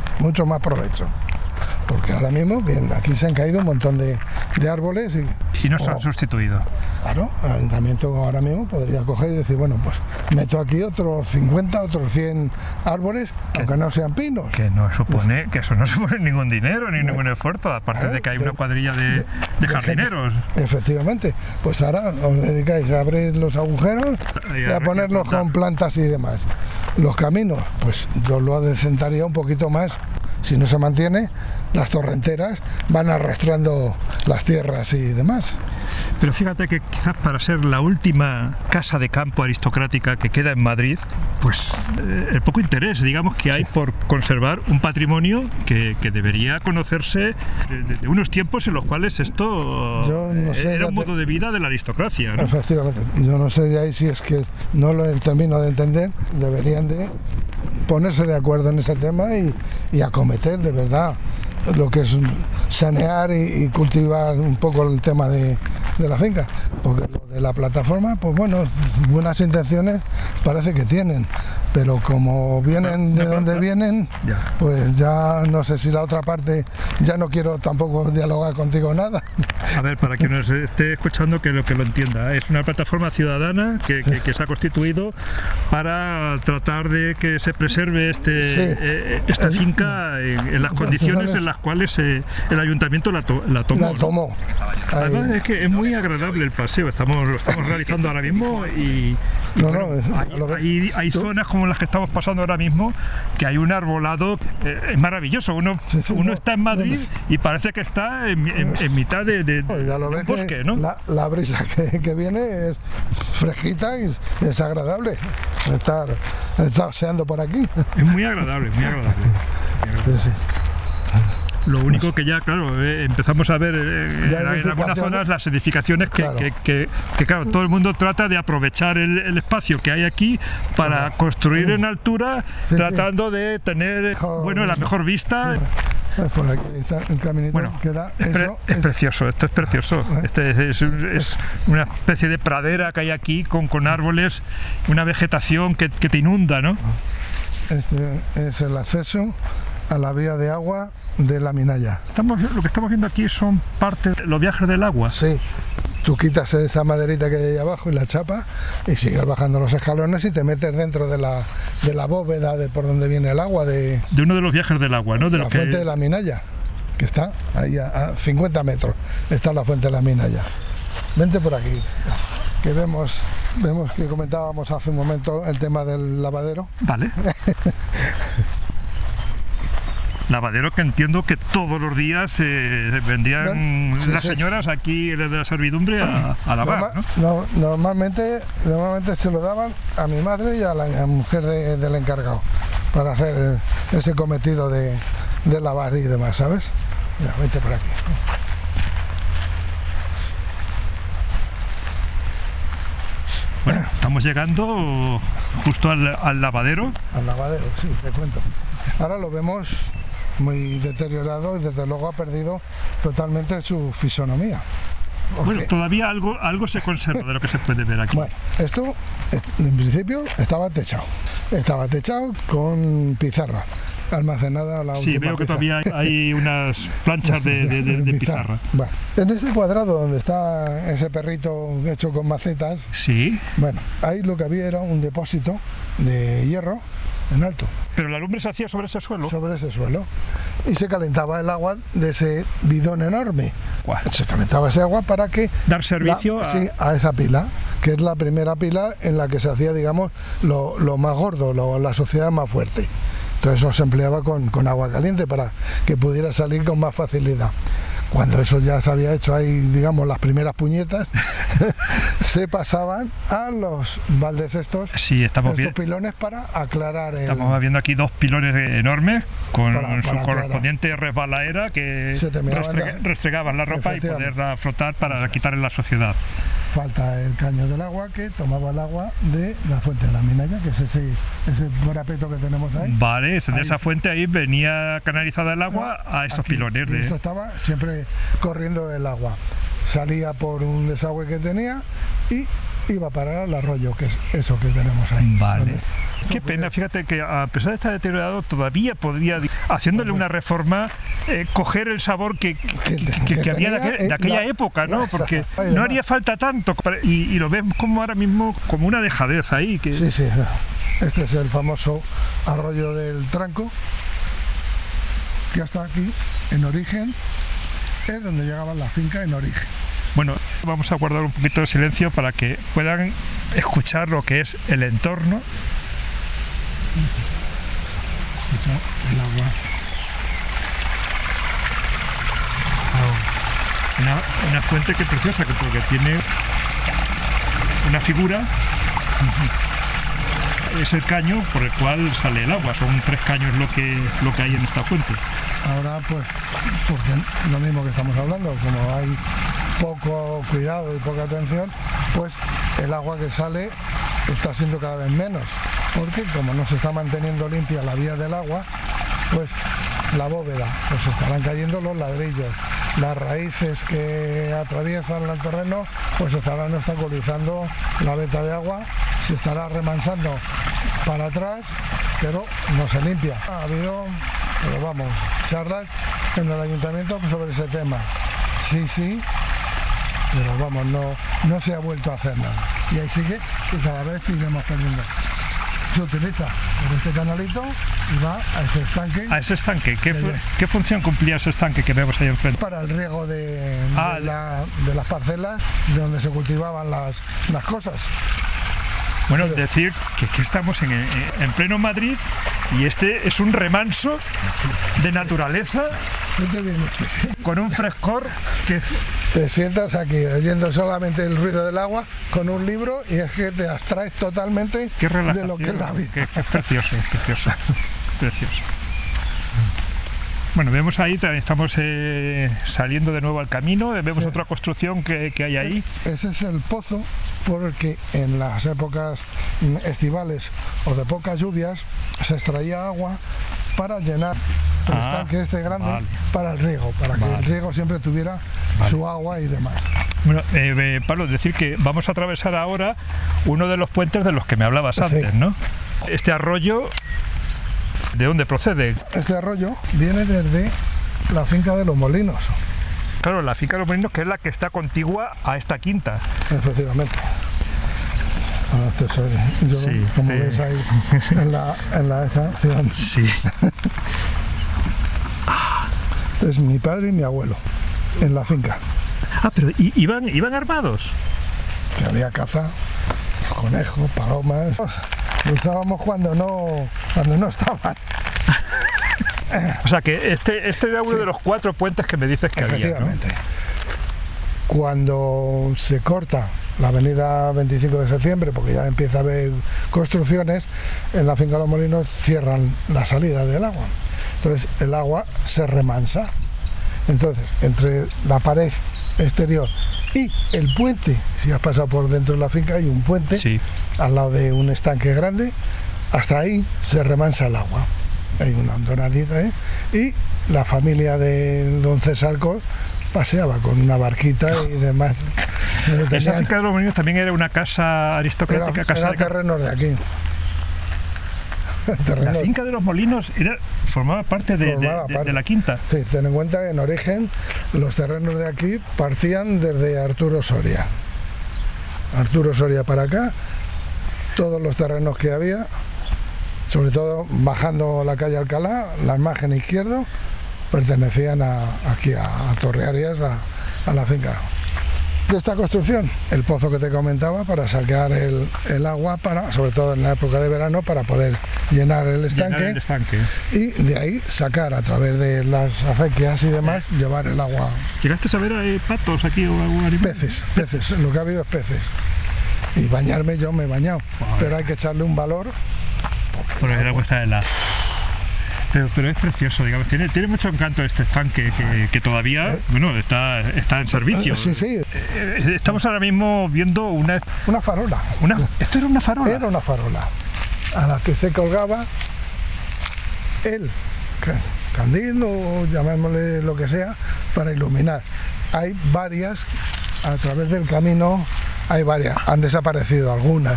Porque ahora mismo, bien, aquí se han caído un montón de árboles y no se han sustituido. Claro, el ayuntamiento ahora mismo podría coger y decir, bueno, pues meto aquí otros 50, otros 100 árboles, aunque no sean pinos. Que eso no supone ningún dinero ni ningún esfuerzo, aparte de que hay una cuadrilla de jardineros. Efectivamente, pues ahora os dedicáis a abrir los agujeros y a ponerlos con plantas y demás. Los caminos, pues yo lo adecentaría un poquito más. Si no se mantiene, las torrenteras van arrastrando las tierras y demás. Pero fíjate que quizás para ser la última casa de campo aristocrática que queda en Madrid, pues el poco interés, digamos, que hay por conservar un patrimonio que debería conocerse de unos tiempos en los cuales esto era un modo de vida de la aristocracia, ¿no? Efectivamente. Yo no sé de ahí si es que no lo termino de entender, deberían de ponerse de acuerdo en ese tema y acometer de verdad lo que es sanear y cultivar un poco el tema de la finca, porque lo de la plataforma, pues bueno, buenas intenciones parece que tienen, pero como vienen de donde vienen, pues ya no sé si la otra parte, ya no quiero tampoco dialogar contigo nada. A ver, para quien nos esté escuchando que lo entienda, es una plataforma ciudadana que se ha constituido para tratar de que se preserve esta finca en las condiciones en las cuales el ayuntamiento la tomó. Además es que es muy agradable el paseo, lo estamos realizando ahora mismo y hay zonas como las que estamos pasando ahora mismo, que hay un arbolado, es maravilloso, uno está en Madrid y parece que está en mitad de un bosque, ¿no? La brisa que viene es fresquita y es agradable estar paseando por aquí. Es muy agradable, muy agradable. Sí. Lo único que ya, claro, empezamos a ver en algunas zonas las edificaciones que claro, todo el mundo trata de aprovechar el espacio que hay aquí para construir en altura, tratando de tener, la mejor vista. Por aquí está el caminito que da. Es precioso, esto es precioso. Este es una especie de pradera que hay aquí con árboles, una vegetación que te inunda, ¿no? Este es el acceso a la vía de agua de la Minaya. Lo que estamos viendo aquí son parte de los viajes del agua. Sí, tú quitas esa maderita que hay ahí abajo y la chapa y sigues bajando los escalones y te metes dentro de la bóveda de por donde viene el agua de uno de los viajes del agua, ¿no? De la fuente de la Minaya, que está ahí a 50 metros. Está la fuente de la Minaya. Vente por aquí, que vemos que comentábamos hace un momento el tema del lavadero. Vale. Lavadero que entiendo que todos los días vendrían las señoras aquí de la servidumbre a lavar, ¿no? Normalmente se lo daban a mi madre y a la mujer del encargado para hacer ese cometido de lavar y demás, ¿sabes? Mira, vete por aquí. Bueno, estamos llegando justo al lavadero. Al lavadero, sí, te cuento. Ahora lo vemos muy deteriorado y desde luego ha perdido totalmente su fisonomía. Bueno, todavía algo se conserva de lo que se puede ver aquí. Bueno, esto en principio estaba techado con pizarra almacenada a la última. Sí, veo que todavía hay unas planchas de pizarra. Bueno, en este cuadrado donde está ese perrito hecho con macetas, sí. Bueno, ahí lo que había era un depósito de hierro en alto. Pero la lumbre se hacía sobre ese suelo. Sobre ese suelo. Y se calentaba el agua de ese bidón enorme. Guau. Se calentaba ese agua para que dar servicio a esa pila, que es la primera pila en la que se hacía, digamos, lo más gordo, la sociedad más fuerte. Entonces eso se empleaba con agua caliente para que pudiera salir con más facilidad. Cuando eso ya se había hecho ahí, digamos, las primeras puñetas, se pasaban a los baldes estos, pilones para aclarar Estamos viendo aquí dos pilones enormes con su correspondiente resbaladera que restregaban la ropa y poderla frotar para quitarle la suciedad. Falta el caño del agua que tomaba el agua de la fuente de la Minaya, que es ese parapeto que tenemos ahí. Vale, de esa fuente ahí venía canalizada el agua a estos pilones. Esto estaba siempre corriendo el agua. Salía por un desagüe que tenía y iba a parar al arroyo, que es eso que tenemos ahí. Vale. Qué pena, fíjate que a pesar de estar deteriorado todavía podría, haciéndole una reforma, coger el sabor que había de aquella época, ¿no? Porque no haría falta tanto y lo vemos como ahora mismo como una dejadez ahí. Sí. Este es el famoso arroyo del Tranco, que hasta aquí, en origen, es donde llegaba la finca en origen. Bueno, vamos a guardar un poquito de silencio para que puedan escuchar lo que es el entorno. Escucha el agua. Una fuente que preciosa, porque tiene una figura. Es el caño por el cual sale el agua. Son 3 caños lo que hay en esta fuente. Ahora, pues, porque lo mismo que estamos hablando, como hay poco cuidado y poca atención, pues el agua que sale está siendo cada vez menos, porque como no se está manteniendo limpia la vía del agua, pues la bóveda, pues estarán cayendo los ladrillos, las raíces que atraviesan el terreno, pues estarán obstaculizando la veta de agua, se estará remansando para atrás, pero no se limpia. Ha habido, pero vamos, charlas en el ayuntamiento sobre ese tema. Sí, pero vamos, no se ha vuelto a hacer nada. Y ahí sigue y cada vez iremos perdiendo. Se utiliza por este canalito y va a ese estanque. ¿A ese estanque? ¿Qué función cumplía ese estanque que vemos ahí enfrente? Para el riego de las parcelas de donde se cultivaban las cosas. Bueno, decir que estamos en pleno Madrid y este es un remanso de naturaleza con un frescor que... Te sientas aquí oyendo solamente el ruido del agua con un libro y es que te abstraes totalmente de lo que es la vida. Es precioso, precioso. Bueno, vemos ahí, estamos saliendo de nuevo al camino, vemos otra construcción que hay ahí. Ese es el pozo porque en las épocas estivales o de pocas lluvias se extraía agua para llenar el estanque este grande, vale. para el riego, para que el riego siempre tuviera su agua y demás. Bueno, Pablo, decir que vamos a atravesar ahora uno de los puentes de los que me hablabas antes, ¿no? Este arroyo, ¿de dónde procede? Este arroyo viene desde la finca de los Molinos. Claro, la finca de los Molinos, que es la que está contigua a esta quinta. Efectivamente. Yo, como ves ahí en la estación. Sí. Es mi padre y mi abuelo en la finca. Pero ¿iban armados? Que había caza, conejos, palomas. Lo usábamos cuando no estaban. O sea que este era uno de los 4 puentes que me dices que había, ¿no? Efectivamente. Cuando se corta la avenida 25 de septiembre, porque ya empieza a haber construcciones, en la finca de los Molinos cierran la salida del agua. Entonces el agua se remansa. Entonces, entre la pared exterior y el puente, si has pasado por dentro de la finca, hay un puente al lado de un estanque grande, hasta ahí se remansa el agua. Hay una hondonadita, y la familia de don César Cos paseaba con una barquita y demás. Esa finca de los Molinos también era una casa aristocrática. Era terrenos de aquí. La finca de los Molinos formaba parte de la quinta. Sí, ten en cuenta que en origen los terrenos de aquí partían desde Arturo Soria. Arturo Soria para acá, todos los terrenos que había, sobre todo bajando la calle Alcalá, la margen izquierdo, pertenecían aquí a Torrearias, a la finca. De esta construcción, el pozo que te comentaba, para sacar el agua, sobre todo en la época de verano, para poder llenar el estanque. Y de ahí sacar a través de las acequias y demás, llevar el agua. ¿Llegaste a ver hay patos aquí o algún animal? Peces, lo que ha habido es peces. Y bañarme, yo me he bañado, pero hay que echarle un valor. Porque el agua está helada. Pero es precioso, digamos, tiene mucho encanto este estanque que todavía está en servicio. Sí. Estamos ahora mismo viendo una farola. ¿Esto era una farola? Era una farola a la que se colgaba el candil o llamémosle lo que sea para iluminar. Hay varias, a través del camino hay varias, han desaparecido algunas.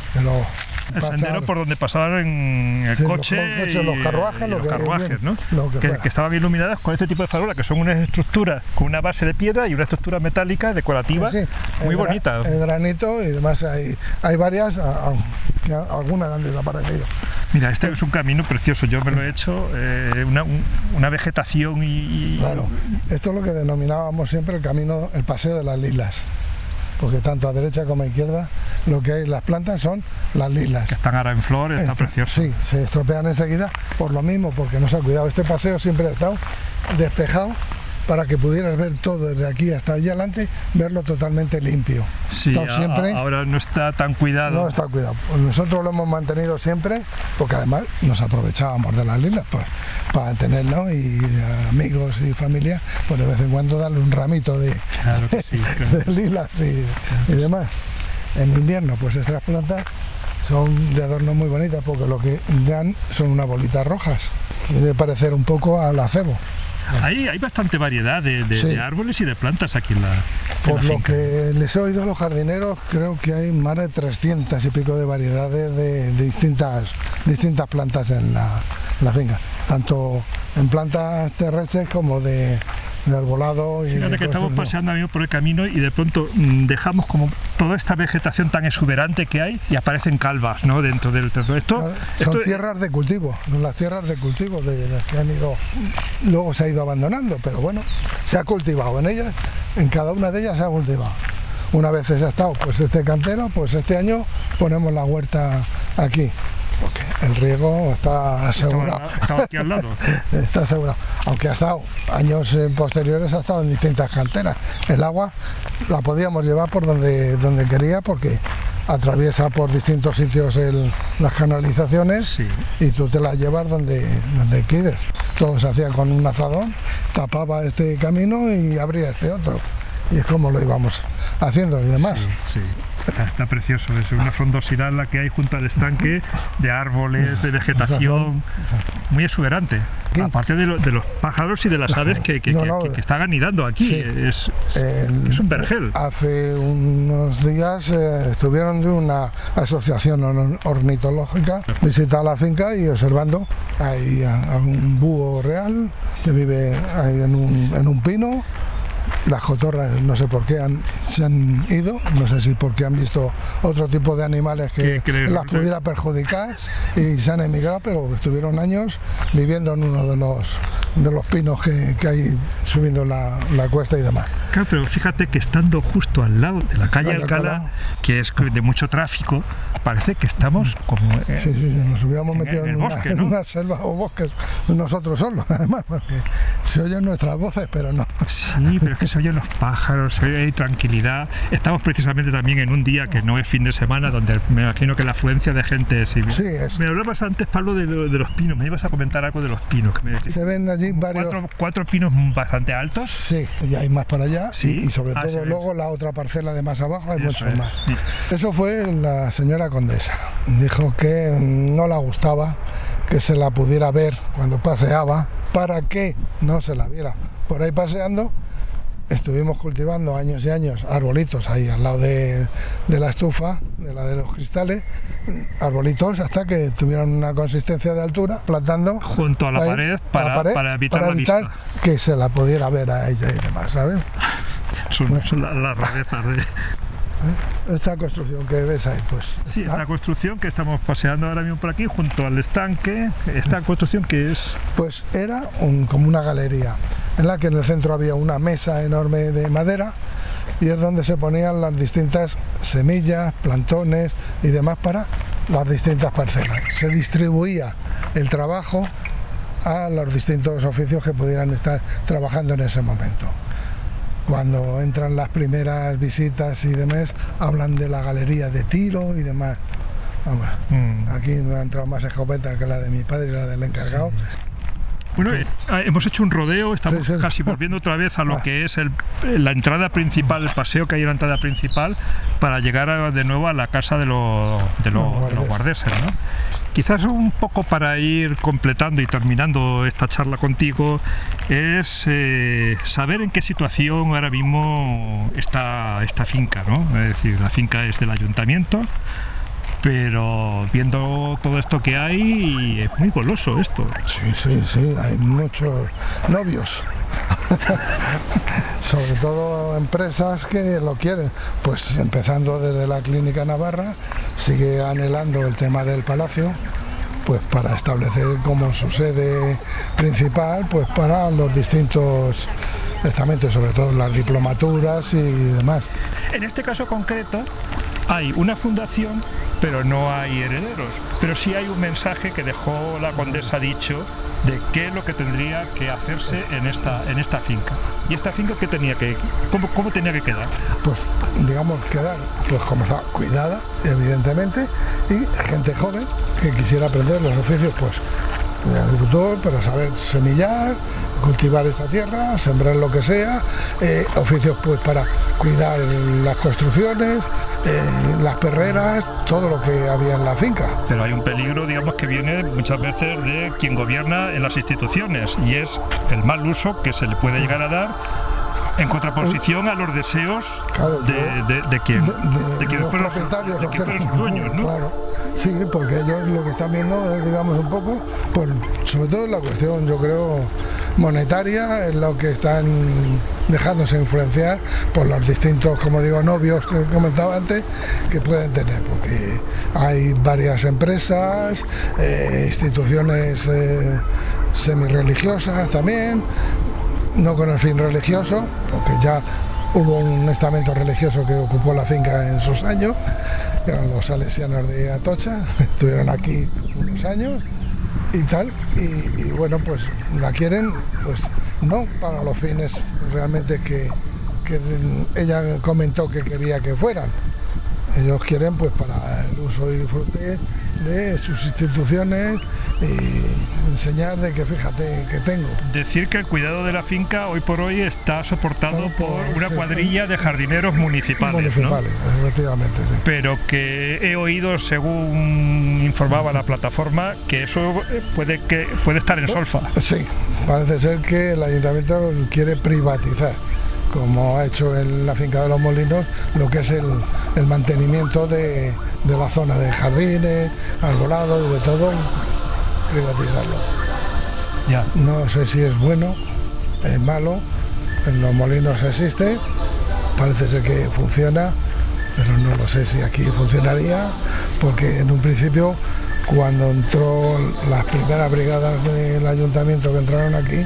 El sendero por donde pasaban en el coche los carruajes, los carruajes, ¿no? Que estaban iluminadas con este tipo de farola, que son unas estructuras con una base de piedra y una estructura metálica decorativa muy bonita. El granito y demás, hay varias, algunas han desaparecido. Mira, este es un camino precioso, yo me lo he hecho, una vegetación y... Claro, esto es lo que denominábamos siempre el paseo de las lilas. Porque tanto a derecha como a izquierda lo que hay las plantas son las lilas. Que están ahora en flor, está precioso. Sí, se estropean enseguida por lo mismo, porque no se ha cuidado. Este paseo siempre ha estado despejado para que pudieras ver todo desde aquí hasta allá adelante, verlo totalmente limpio. Sí, siempre, ahora no está tan cuidado. No está cuidado. Pues nosotros lo hemos mantenido siempre, porque además nos aprovechábamos de las lilas para tenerlo y amigos y familia, pues de vez en cuando darle un ramito de lilas y demás. En invierno, pues estas plantas son de adorno muy bonitas, porque lo que dan son unas bolitas rojas, que debe parecer un poco al acebo. Hay bastante variedad de árboles y de plantas aquí en la Por la lo finca. que les he oído a los jardineros, creo que hay más de 300 y pico de variedades de distintas plantas en la finca, tanto en plantas terrestres como de arbolado. Fíjate que estamos paseando amigos por el camino y de pronto dejamos como toda esta vegetación tan exuberante que hay y aparecen calvas, ¿no? Dentro del terreno. Son tierras de cultivo, son las tierras de cultivo de las que han ido, luego se ha ido abandonando, pero bueno, se ha cultivado en ellas, en cada una de ellas se ha cultivado. Una vez se ha estado pues este cantero, pues este año ponemos la huerta aquí. Porque el riego está asegurado. Estaba aquí al lado. Está asegurado. Aunque ha estado, años posteriores ha estado en distintas canteras. El agua la podíamos llevar por donde quería, porque atraviesa por distintos sitios las canalizaciones y tú te las llevas donde quieres. Todo se hacía con un azadón, tapaba este camino y abría este otro. y es como lo íbamos haciendo y demás. Sí. Está precioso, es una frondosidad la que hay junto al estanque, de árboles, de vegetación, muy exuberante. ¿Qué? Aparte de los pájaros y de las aves que están anidando aquí, sí. Es un vergel. Hace unos días estuvieron de una asociación ornitológica visitando la finca y observando hay a un búho real que vive ahí en un pino. Las cotorras no sé por qué se han ido, no sé si porque han visto otro tipo de animales que las pudiera perjudicar y se han emigrado, pero estuvieron años viviendo en uno de los pinos que hay subiendo la cuesta y demás. Claro, pero fíjate que estando justo al lado de la calle Alcalá, que es de mucho tráfico, parece que estamos como sí, nos hubiéramos metido en bosque, ¿no? una selva o bosques nosotros solos, además, porque se oyen nuestras voces, pero no. Sí, pero es que se oyen los pájaros, se oye tranquilidad. Estamos precisamente también en un día que no es fin de semana, donde me imagino que la afluencia de gente es... Sí, Me hablabas antes, Pablo, de los pinos. Me ibas a comentar algo de los pinos. Se ven allí varios... Cuatro pinos bastante altos. Sí, y hay más para allá. Sí. Y sobre todo luego la otra parcela de más abajo hay muchos más. Sí. Eso fue la señora condesa. Dijo que no le gustaba que se la pudiera ver cuando paseaba, para que no se la viera por ahí paseando. Estuvimos cultivando años y años arbolitos ahí al lado de la estufa, de los cristales, arbolitos hasta que tuvieron una consistencia de altura, plantando junto a la pared para evitar que se la pudiera ver a ella y demás, ¿sabes? Son las rarezas de... Esta construcción que ves ahí, pues... Sí, esta construcción que estamos paseando ahora mismo por aquí, junto al estanque. ¿Esta construcción qué es? Pues era como una galería, en la que en el centro había una mesa enorme de madera, y es donde se ponían las distintas semillas, plantones y demás para las distintas parcelas. Se distribuía el trabajo a los distintos oficios que pudieran estar trabajando en ese momento. Cuando entran las primeras visitas y demás, hablan de la galería de tiro y demás. Vamos, aquí no ha entrado más escopeta que la de mi padre y la del encargado. Bueno, hemos hecho un rodeo, estamos casi volviendo otra vez a lo que es la entrada principal, el paseo que hay en la entrada principal, para llegar de nuevo a la casa de los Guardés, ¿no? Quizás un poco para ir completando y terminando esta charla contigo, es saber en qué situación ahora mismo está esta finca, ¿no? Es decir, la finca es del ayuntamiento, pero viendo todo esto que hay, es muy goloso esto. Sí, hay muchos novios. Sobre todo empresas que lo quieren, pues empezando desde la Clínica Navarra, sigue anhelando el tema del palacio, pues para establecer como su sede principal, pues para los distintos estamentos, sobre todo las diplomaturas y demás. En este caso concreto hay una fundación, pero no hay herederos, pero sí hay un mensaje que dejó la condesa dicho de qué es lo que tendría que hacerse en esta finca. ¿Y esta finca qué tenía cómo tenía que quedar? Pues digamos quedar, pues como está, cuidada, evidentemente, y gente joven que quisiera aprender los oficios, pues de agricultor, para saber semillar, cultivar esta tierra, sembrar lo que sea, oficios pues para cuidar las construcciones, las perreras, todo lo que había en la finca. Pero hay un peligro, digamos, que viene muchas veces de quien gobierna en las instituciones, y es el mal uso que se le puede llegar a dar en contraposición a los deseos de quien fueron sus dueños, ¿no? Claro, sí, porque ellos lo que están viendo es, digamos, un poco, sobre todo la cuestión, yo creo, monetaria, es lo que están dejándose influenciar por los distintos, como digo, novios que comentaba antes, que pueden tener, porque hay varias empresas, instituciones semirreligiosas también, no con el fin religioso, porque ya hubo un estamento religioso que ocupó la finca en sus años, que eran los salesianos de Atocha, estuvieron aquí unos años y tal, y bueno, pues la quieren, pues no para los fines realmente que ella comentó que quería que fueran. Ellos quieren pues para el uso y disfrute de sus instituciones y enseñar de que fíjate que tengo. Decir que el cuidado de la finca hoy por hoy está soportado por una cuadrilla de jardineros municipales, ¿no? Efectivamente, sí. Pero que he oído, según informaba la plataforma, que eso puede estar en solfa. Sí, parece ser que el ayuntamiento quiere privatizar, como ha hecho en la finca de los Molinos, lo que es el mantenimiento de la zona de jardines, arbolados y de todo, privatizarlo. Ya. No sé si es bueno, es malo, en los Molinos existe, parece ser que funciona, pero no lo sé si aquí funcionaría, porque en un principio, cuando entró las primeras brigadas del ayuntamiento que entraron aquí,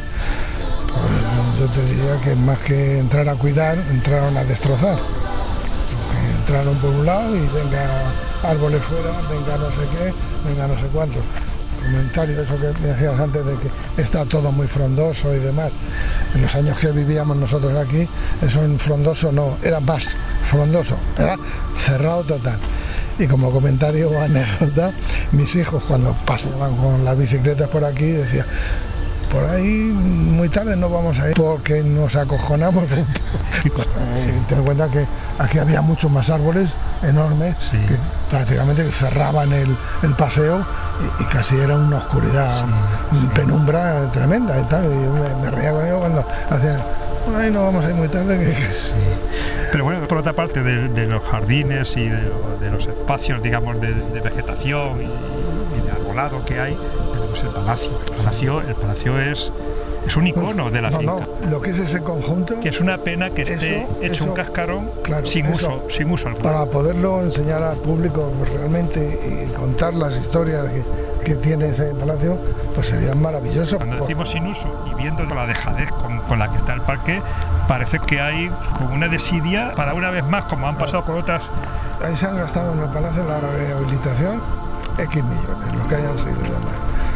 pues yo te diría que más que entrar a cuidar, entraron a destrozar. Porque entraron por un lado y venga árboles fuera, venga no sé qué, venga no sé cuánto. Comentario, eso que me decías antes de que está todo muy frondoso y demás. En los años que vivíamos nosotros aquí, eso en frondoso no, era más frondoso, era cerrado total. Y como comentario o anécdota, mis hijos cuando pasaban con las bicicletas por aquí decían: por ahí muy tarde no vamos a ir porque nos acojonamos un poco. Ten en cuenta que aquí había muchos más árboles enormes, sí, que prácticamente cerraban el paseo y casi era una oscuridad, sí, penumbra tremenda y tal. Y me reía con ellos cuando hacían: por ahí no vamos a ir muy tarde. Sí. Pero bueno, por otra parte, de los jardines y de los espacios, digamos, de vegetación y de arbolado que hay, tenemos el palacio. El palacio es un icono de la finca. No, lo que es ese conjunto, que es una pena que esté hecho un cascarón, claro, sin uso alguno. Para poderlo enseñar al público pues, realmente, y contar las historias que tiene ese palacio, pues sería maravilloso. Cuando decimos sin uso y viendo la dejadez con la que está el parque, parece que hay como una desidia para una vez más, como han pasado con otras. Ahí se han gastado en el palacio la rehabilitación X millones, lo que hayan sido y demás.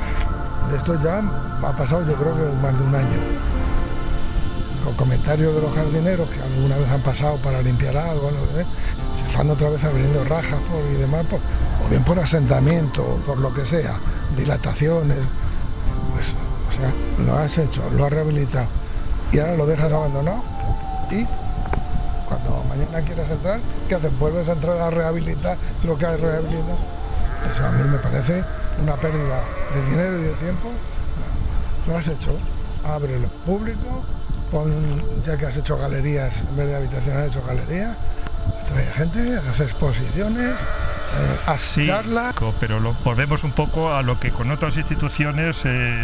De esto ya ha pasado, yo creo que más de un año. Con comentarios de los jardineros que alguna vez han pasado para limpiar algo, no sé, se están otra vez abriendo rajas y demás, o bien por asentamiento, o por lo que sea, dilataciones. Pues, o sea, lo has hecho, lo has rehabilitado y ahora lo dejas abandonado y cuando mañana quieras entrar, ¿qué haces? ¿Vuelves a entrar a rehabilitar lo que has rehabilitado? Eso a mí me parece una pérdida de dinero y de tiempo. No, lo has hecho, ábrelo público, ya que has hecho galerías, en vez de habitación has hecho galerías, trae gente, hace exposiciones, haz charlas. Pero volvemos un poco a lo que con otras instituciones,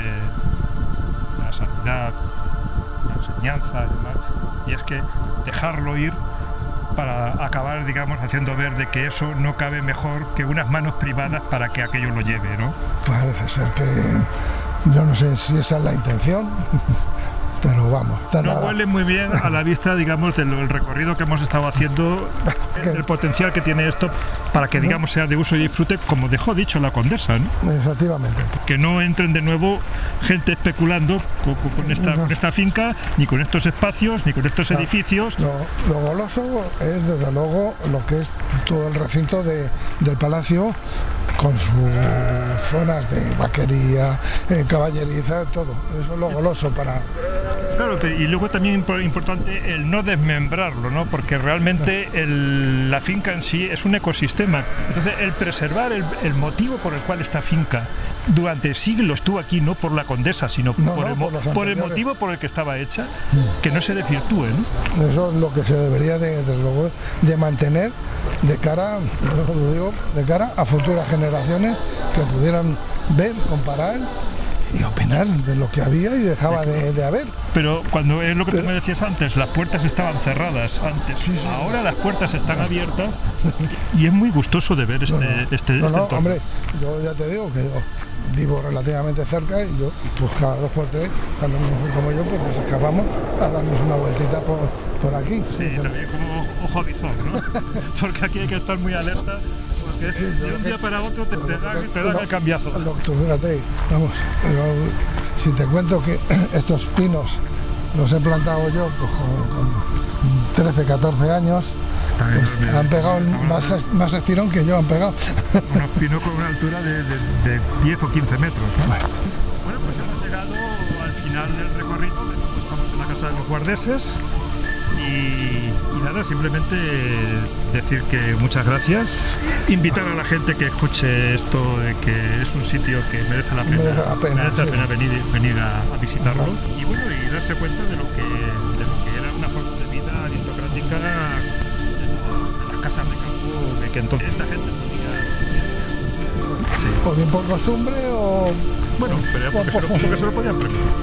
la sanidad, la enseñanza y demás, y es que dejarlo ir para acabar, digamos, haciendo ver de que eso no cabe mejor que unas manos privadas para que aquello lo lleve, ¿no? Parece ser que yo no sé si esa es la intención, pero vamos. No huele muy bien a la vista, digamos, del recorrido que hemos estado haciendo, el potencial que tiene esto para que, digamos, sea de uso y disfrute, como dejó dicho la condesa, ¿no? Efectivamente. Que no entren de nuevo gente especulando con esta finca, ni con estos espacios, ni con estos edificios. Lo goloso es, desde luego, lo que es todo el recinto del palacio, con sus zonas de vaquería, caballeriza, todo. Eso es lo goloso para... Claro, y luego también importante el no desmembrarlo, ¿no? Porque realmente la finca en sí es un ecosistema. Entonces, el preservar el motivo por el cual esta finca durante siglos estuvo aquí, no por la condesa, sino por el motivo por el que estaba hecha, que no se desvirtúe, ¿no? Eso es lo que se debería desde luego de mantener de cara, lo digo, de cara a futuras generaciones que pudieran ver, comparar y opinar de lo que había y dejaba de haber. Pero cuando es lo que tú me decías antes, las puertas estaban cerradas antes, sí. Ahora las puertas están abiertas y es muy gustoso de ver este entorno. Hombre, yo ya te digo que yo vivo relativamente cerca y yo, pues cada 2 por 3, cuando una mujer como yo, pues nos escapamos a darnos una vueltita por aquí. Sí, también como ojo visor, ¿no? Porque aquí hay que estar muy alerta, porque de un día para otro te dan el cambiazo. Tú fíjate, vamos, si te cuento que estos pinos los he plantado yo pues, con 13, 14 años, Pues han pegado más estirón que yo han pegado. Unos pinos con una altura de 10 o 15 metros, ¿no? Bueno, pues hemos llegado al final del recorrido. Estamos en la casa de los guardeses y nada, simplemente decir que muchas gracias, invitar a la gente que escuche esto de que es un sitio que merece la pena venir a visitarlo y bueno, y darse cuenta de lo que era una forma de vida aristocrática de las casas de campo de que entonces esta gente tenía. Sí. O bien por costumbre o... Bueno, pero porque se lo podían permitir.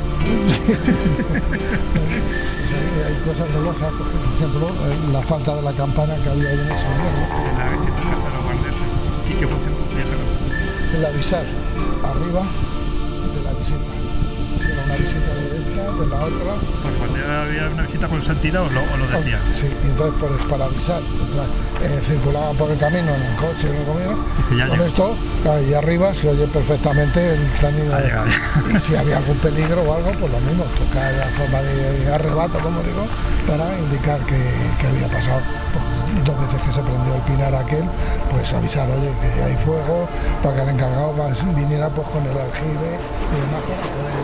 Hay cosas dolorosas, por ejemplo, la falta de la campana que había ahí en ese invierno. En la casa de los guardeses. ¿Y qué función cumplía esa? El avisar, arriba de la visita. Si era una visita de esta, de la otra. Pues cuando había una visita con santidad os lo decía. Sí, entonces para avisar. Circulaban por el camino en el coche, en el camino. Con esto, ahí arriba se oye perfectamente el sonido. Y si había algún peligro o algo, pues lo mismo, tocar la forma de arrebato, como digo, para indicar que había pasado. Pues, 2 veces que se prendió el pinar aquel, pues avisar, oye, que hay fuego, para que el encargado viniera pues con el aljibe y demás para poder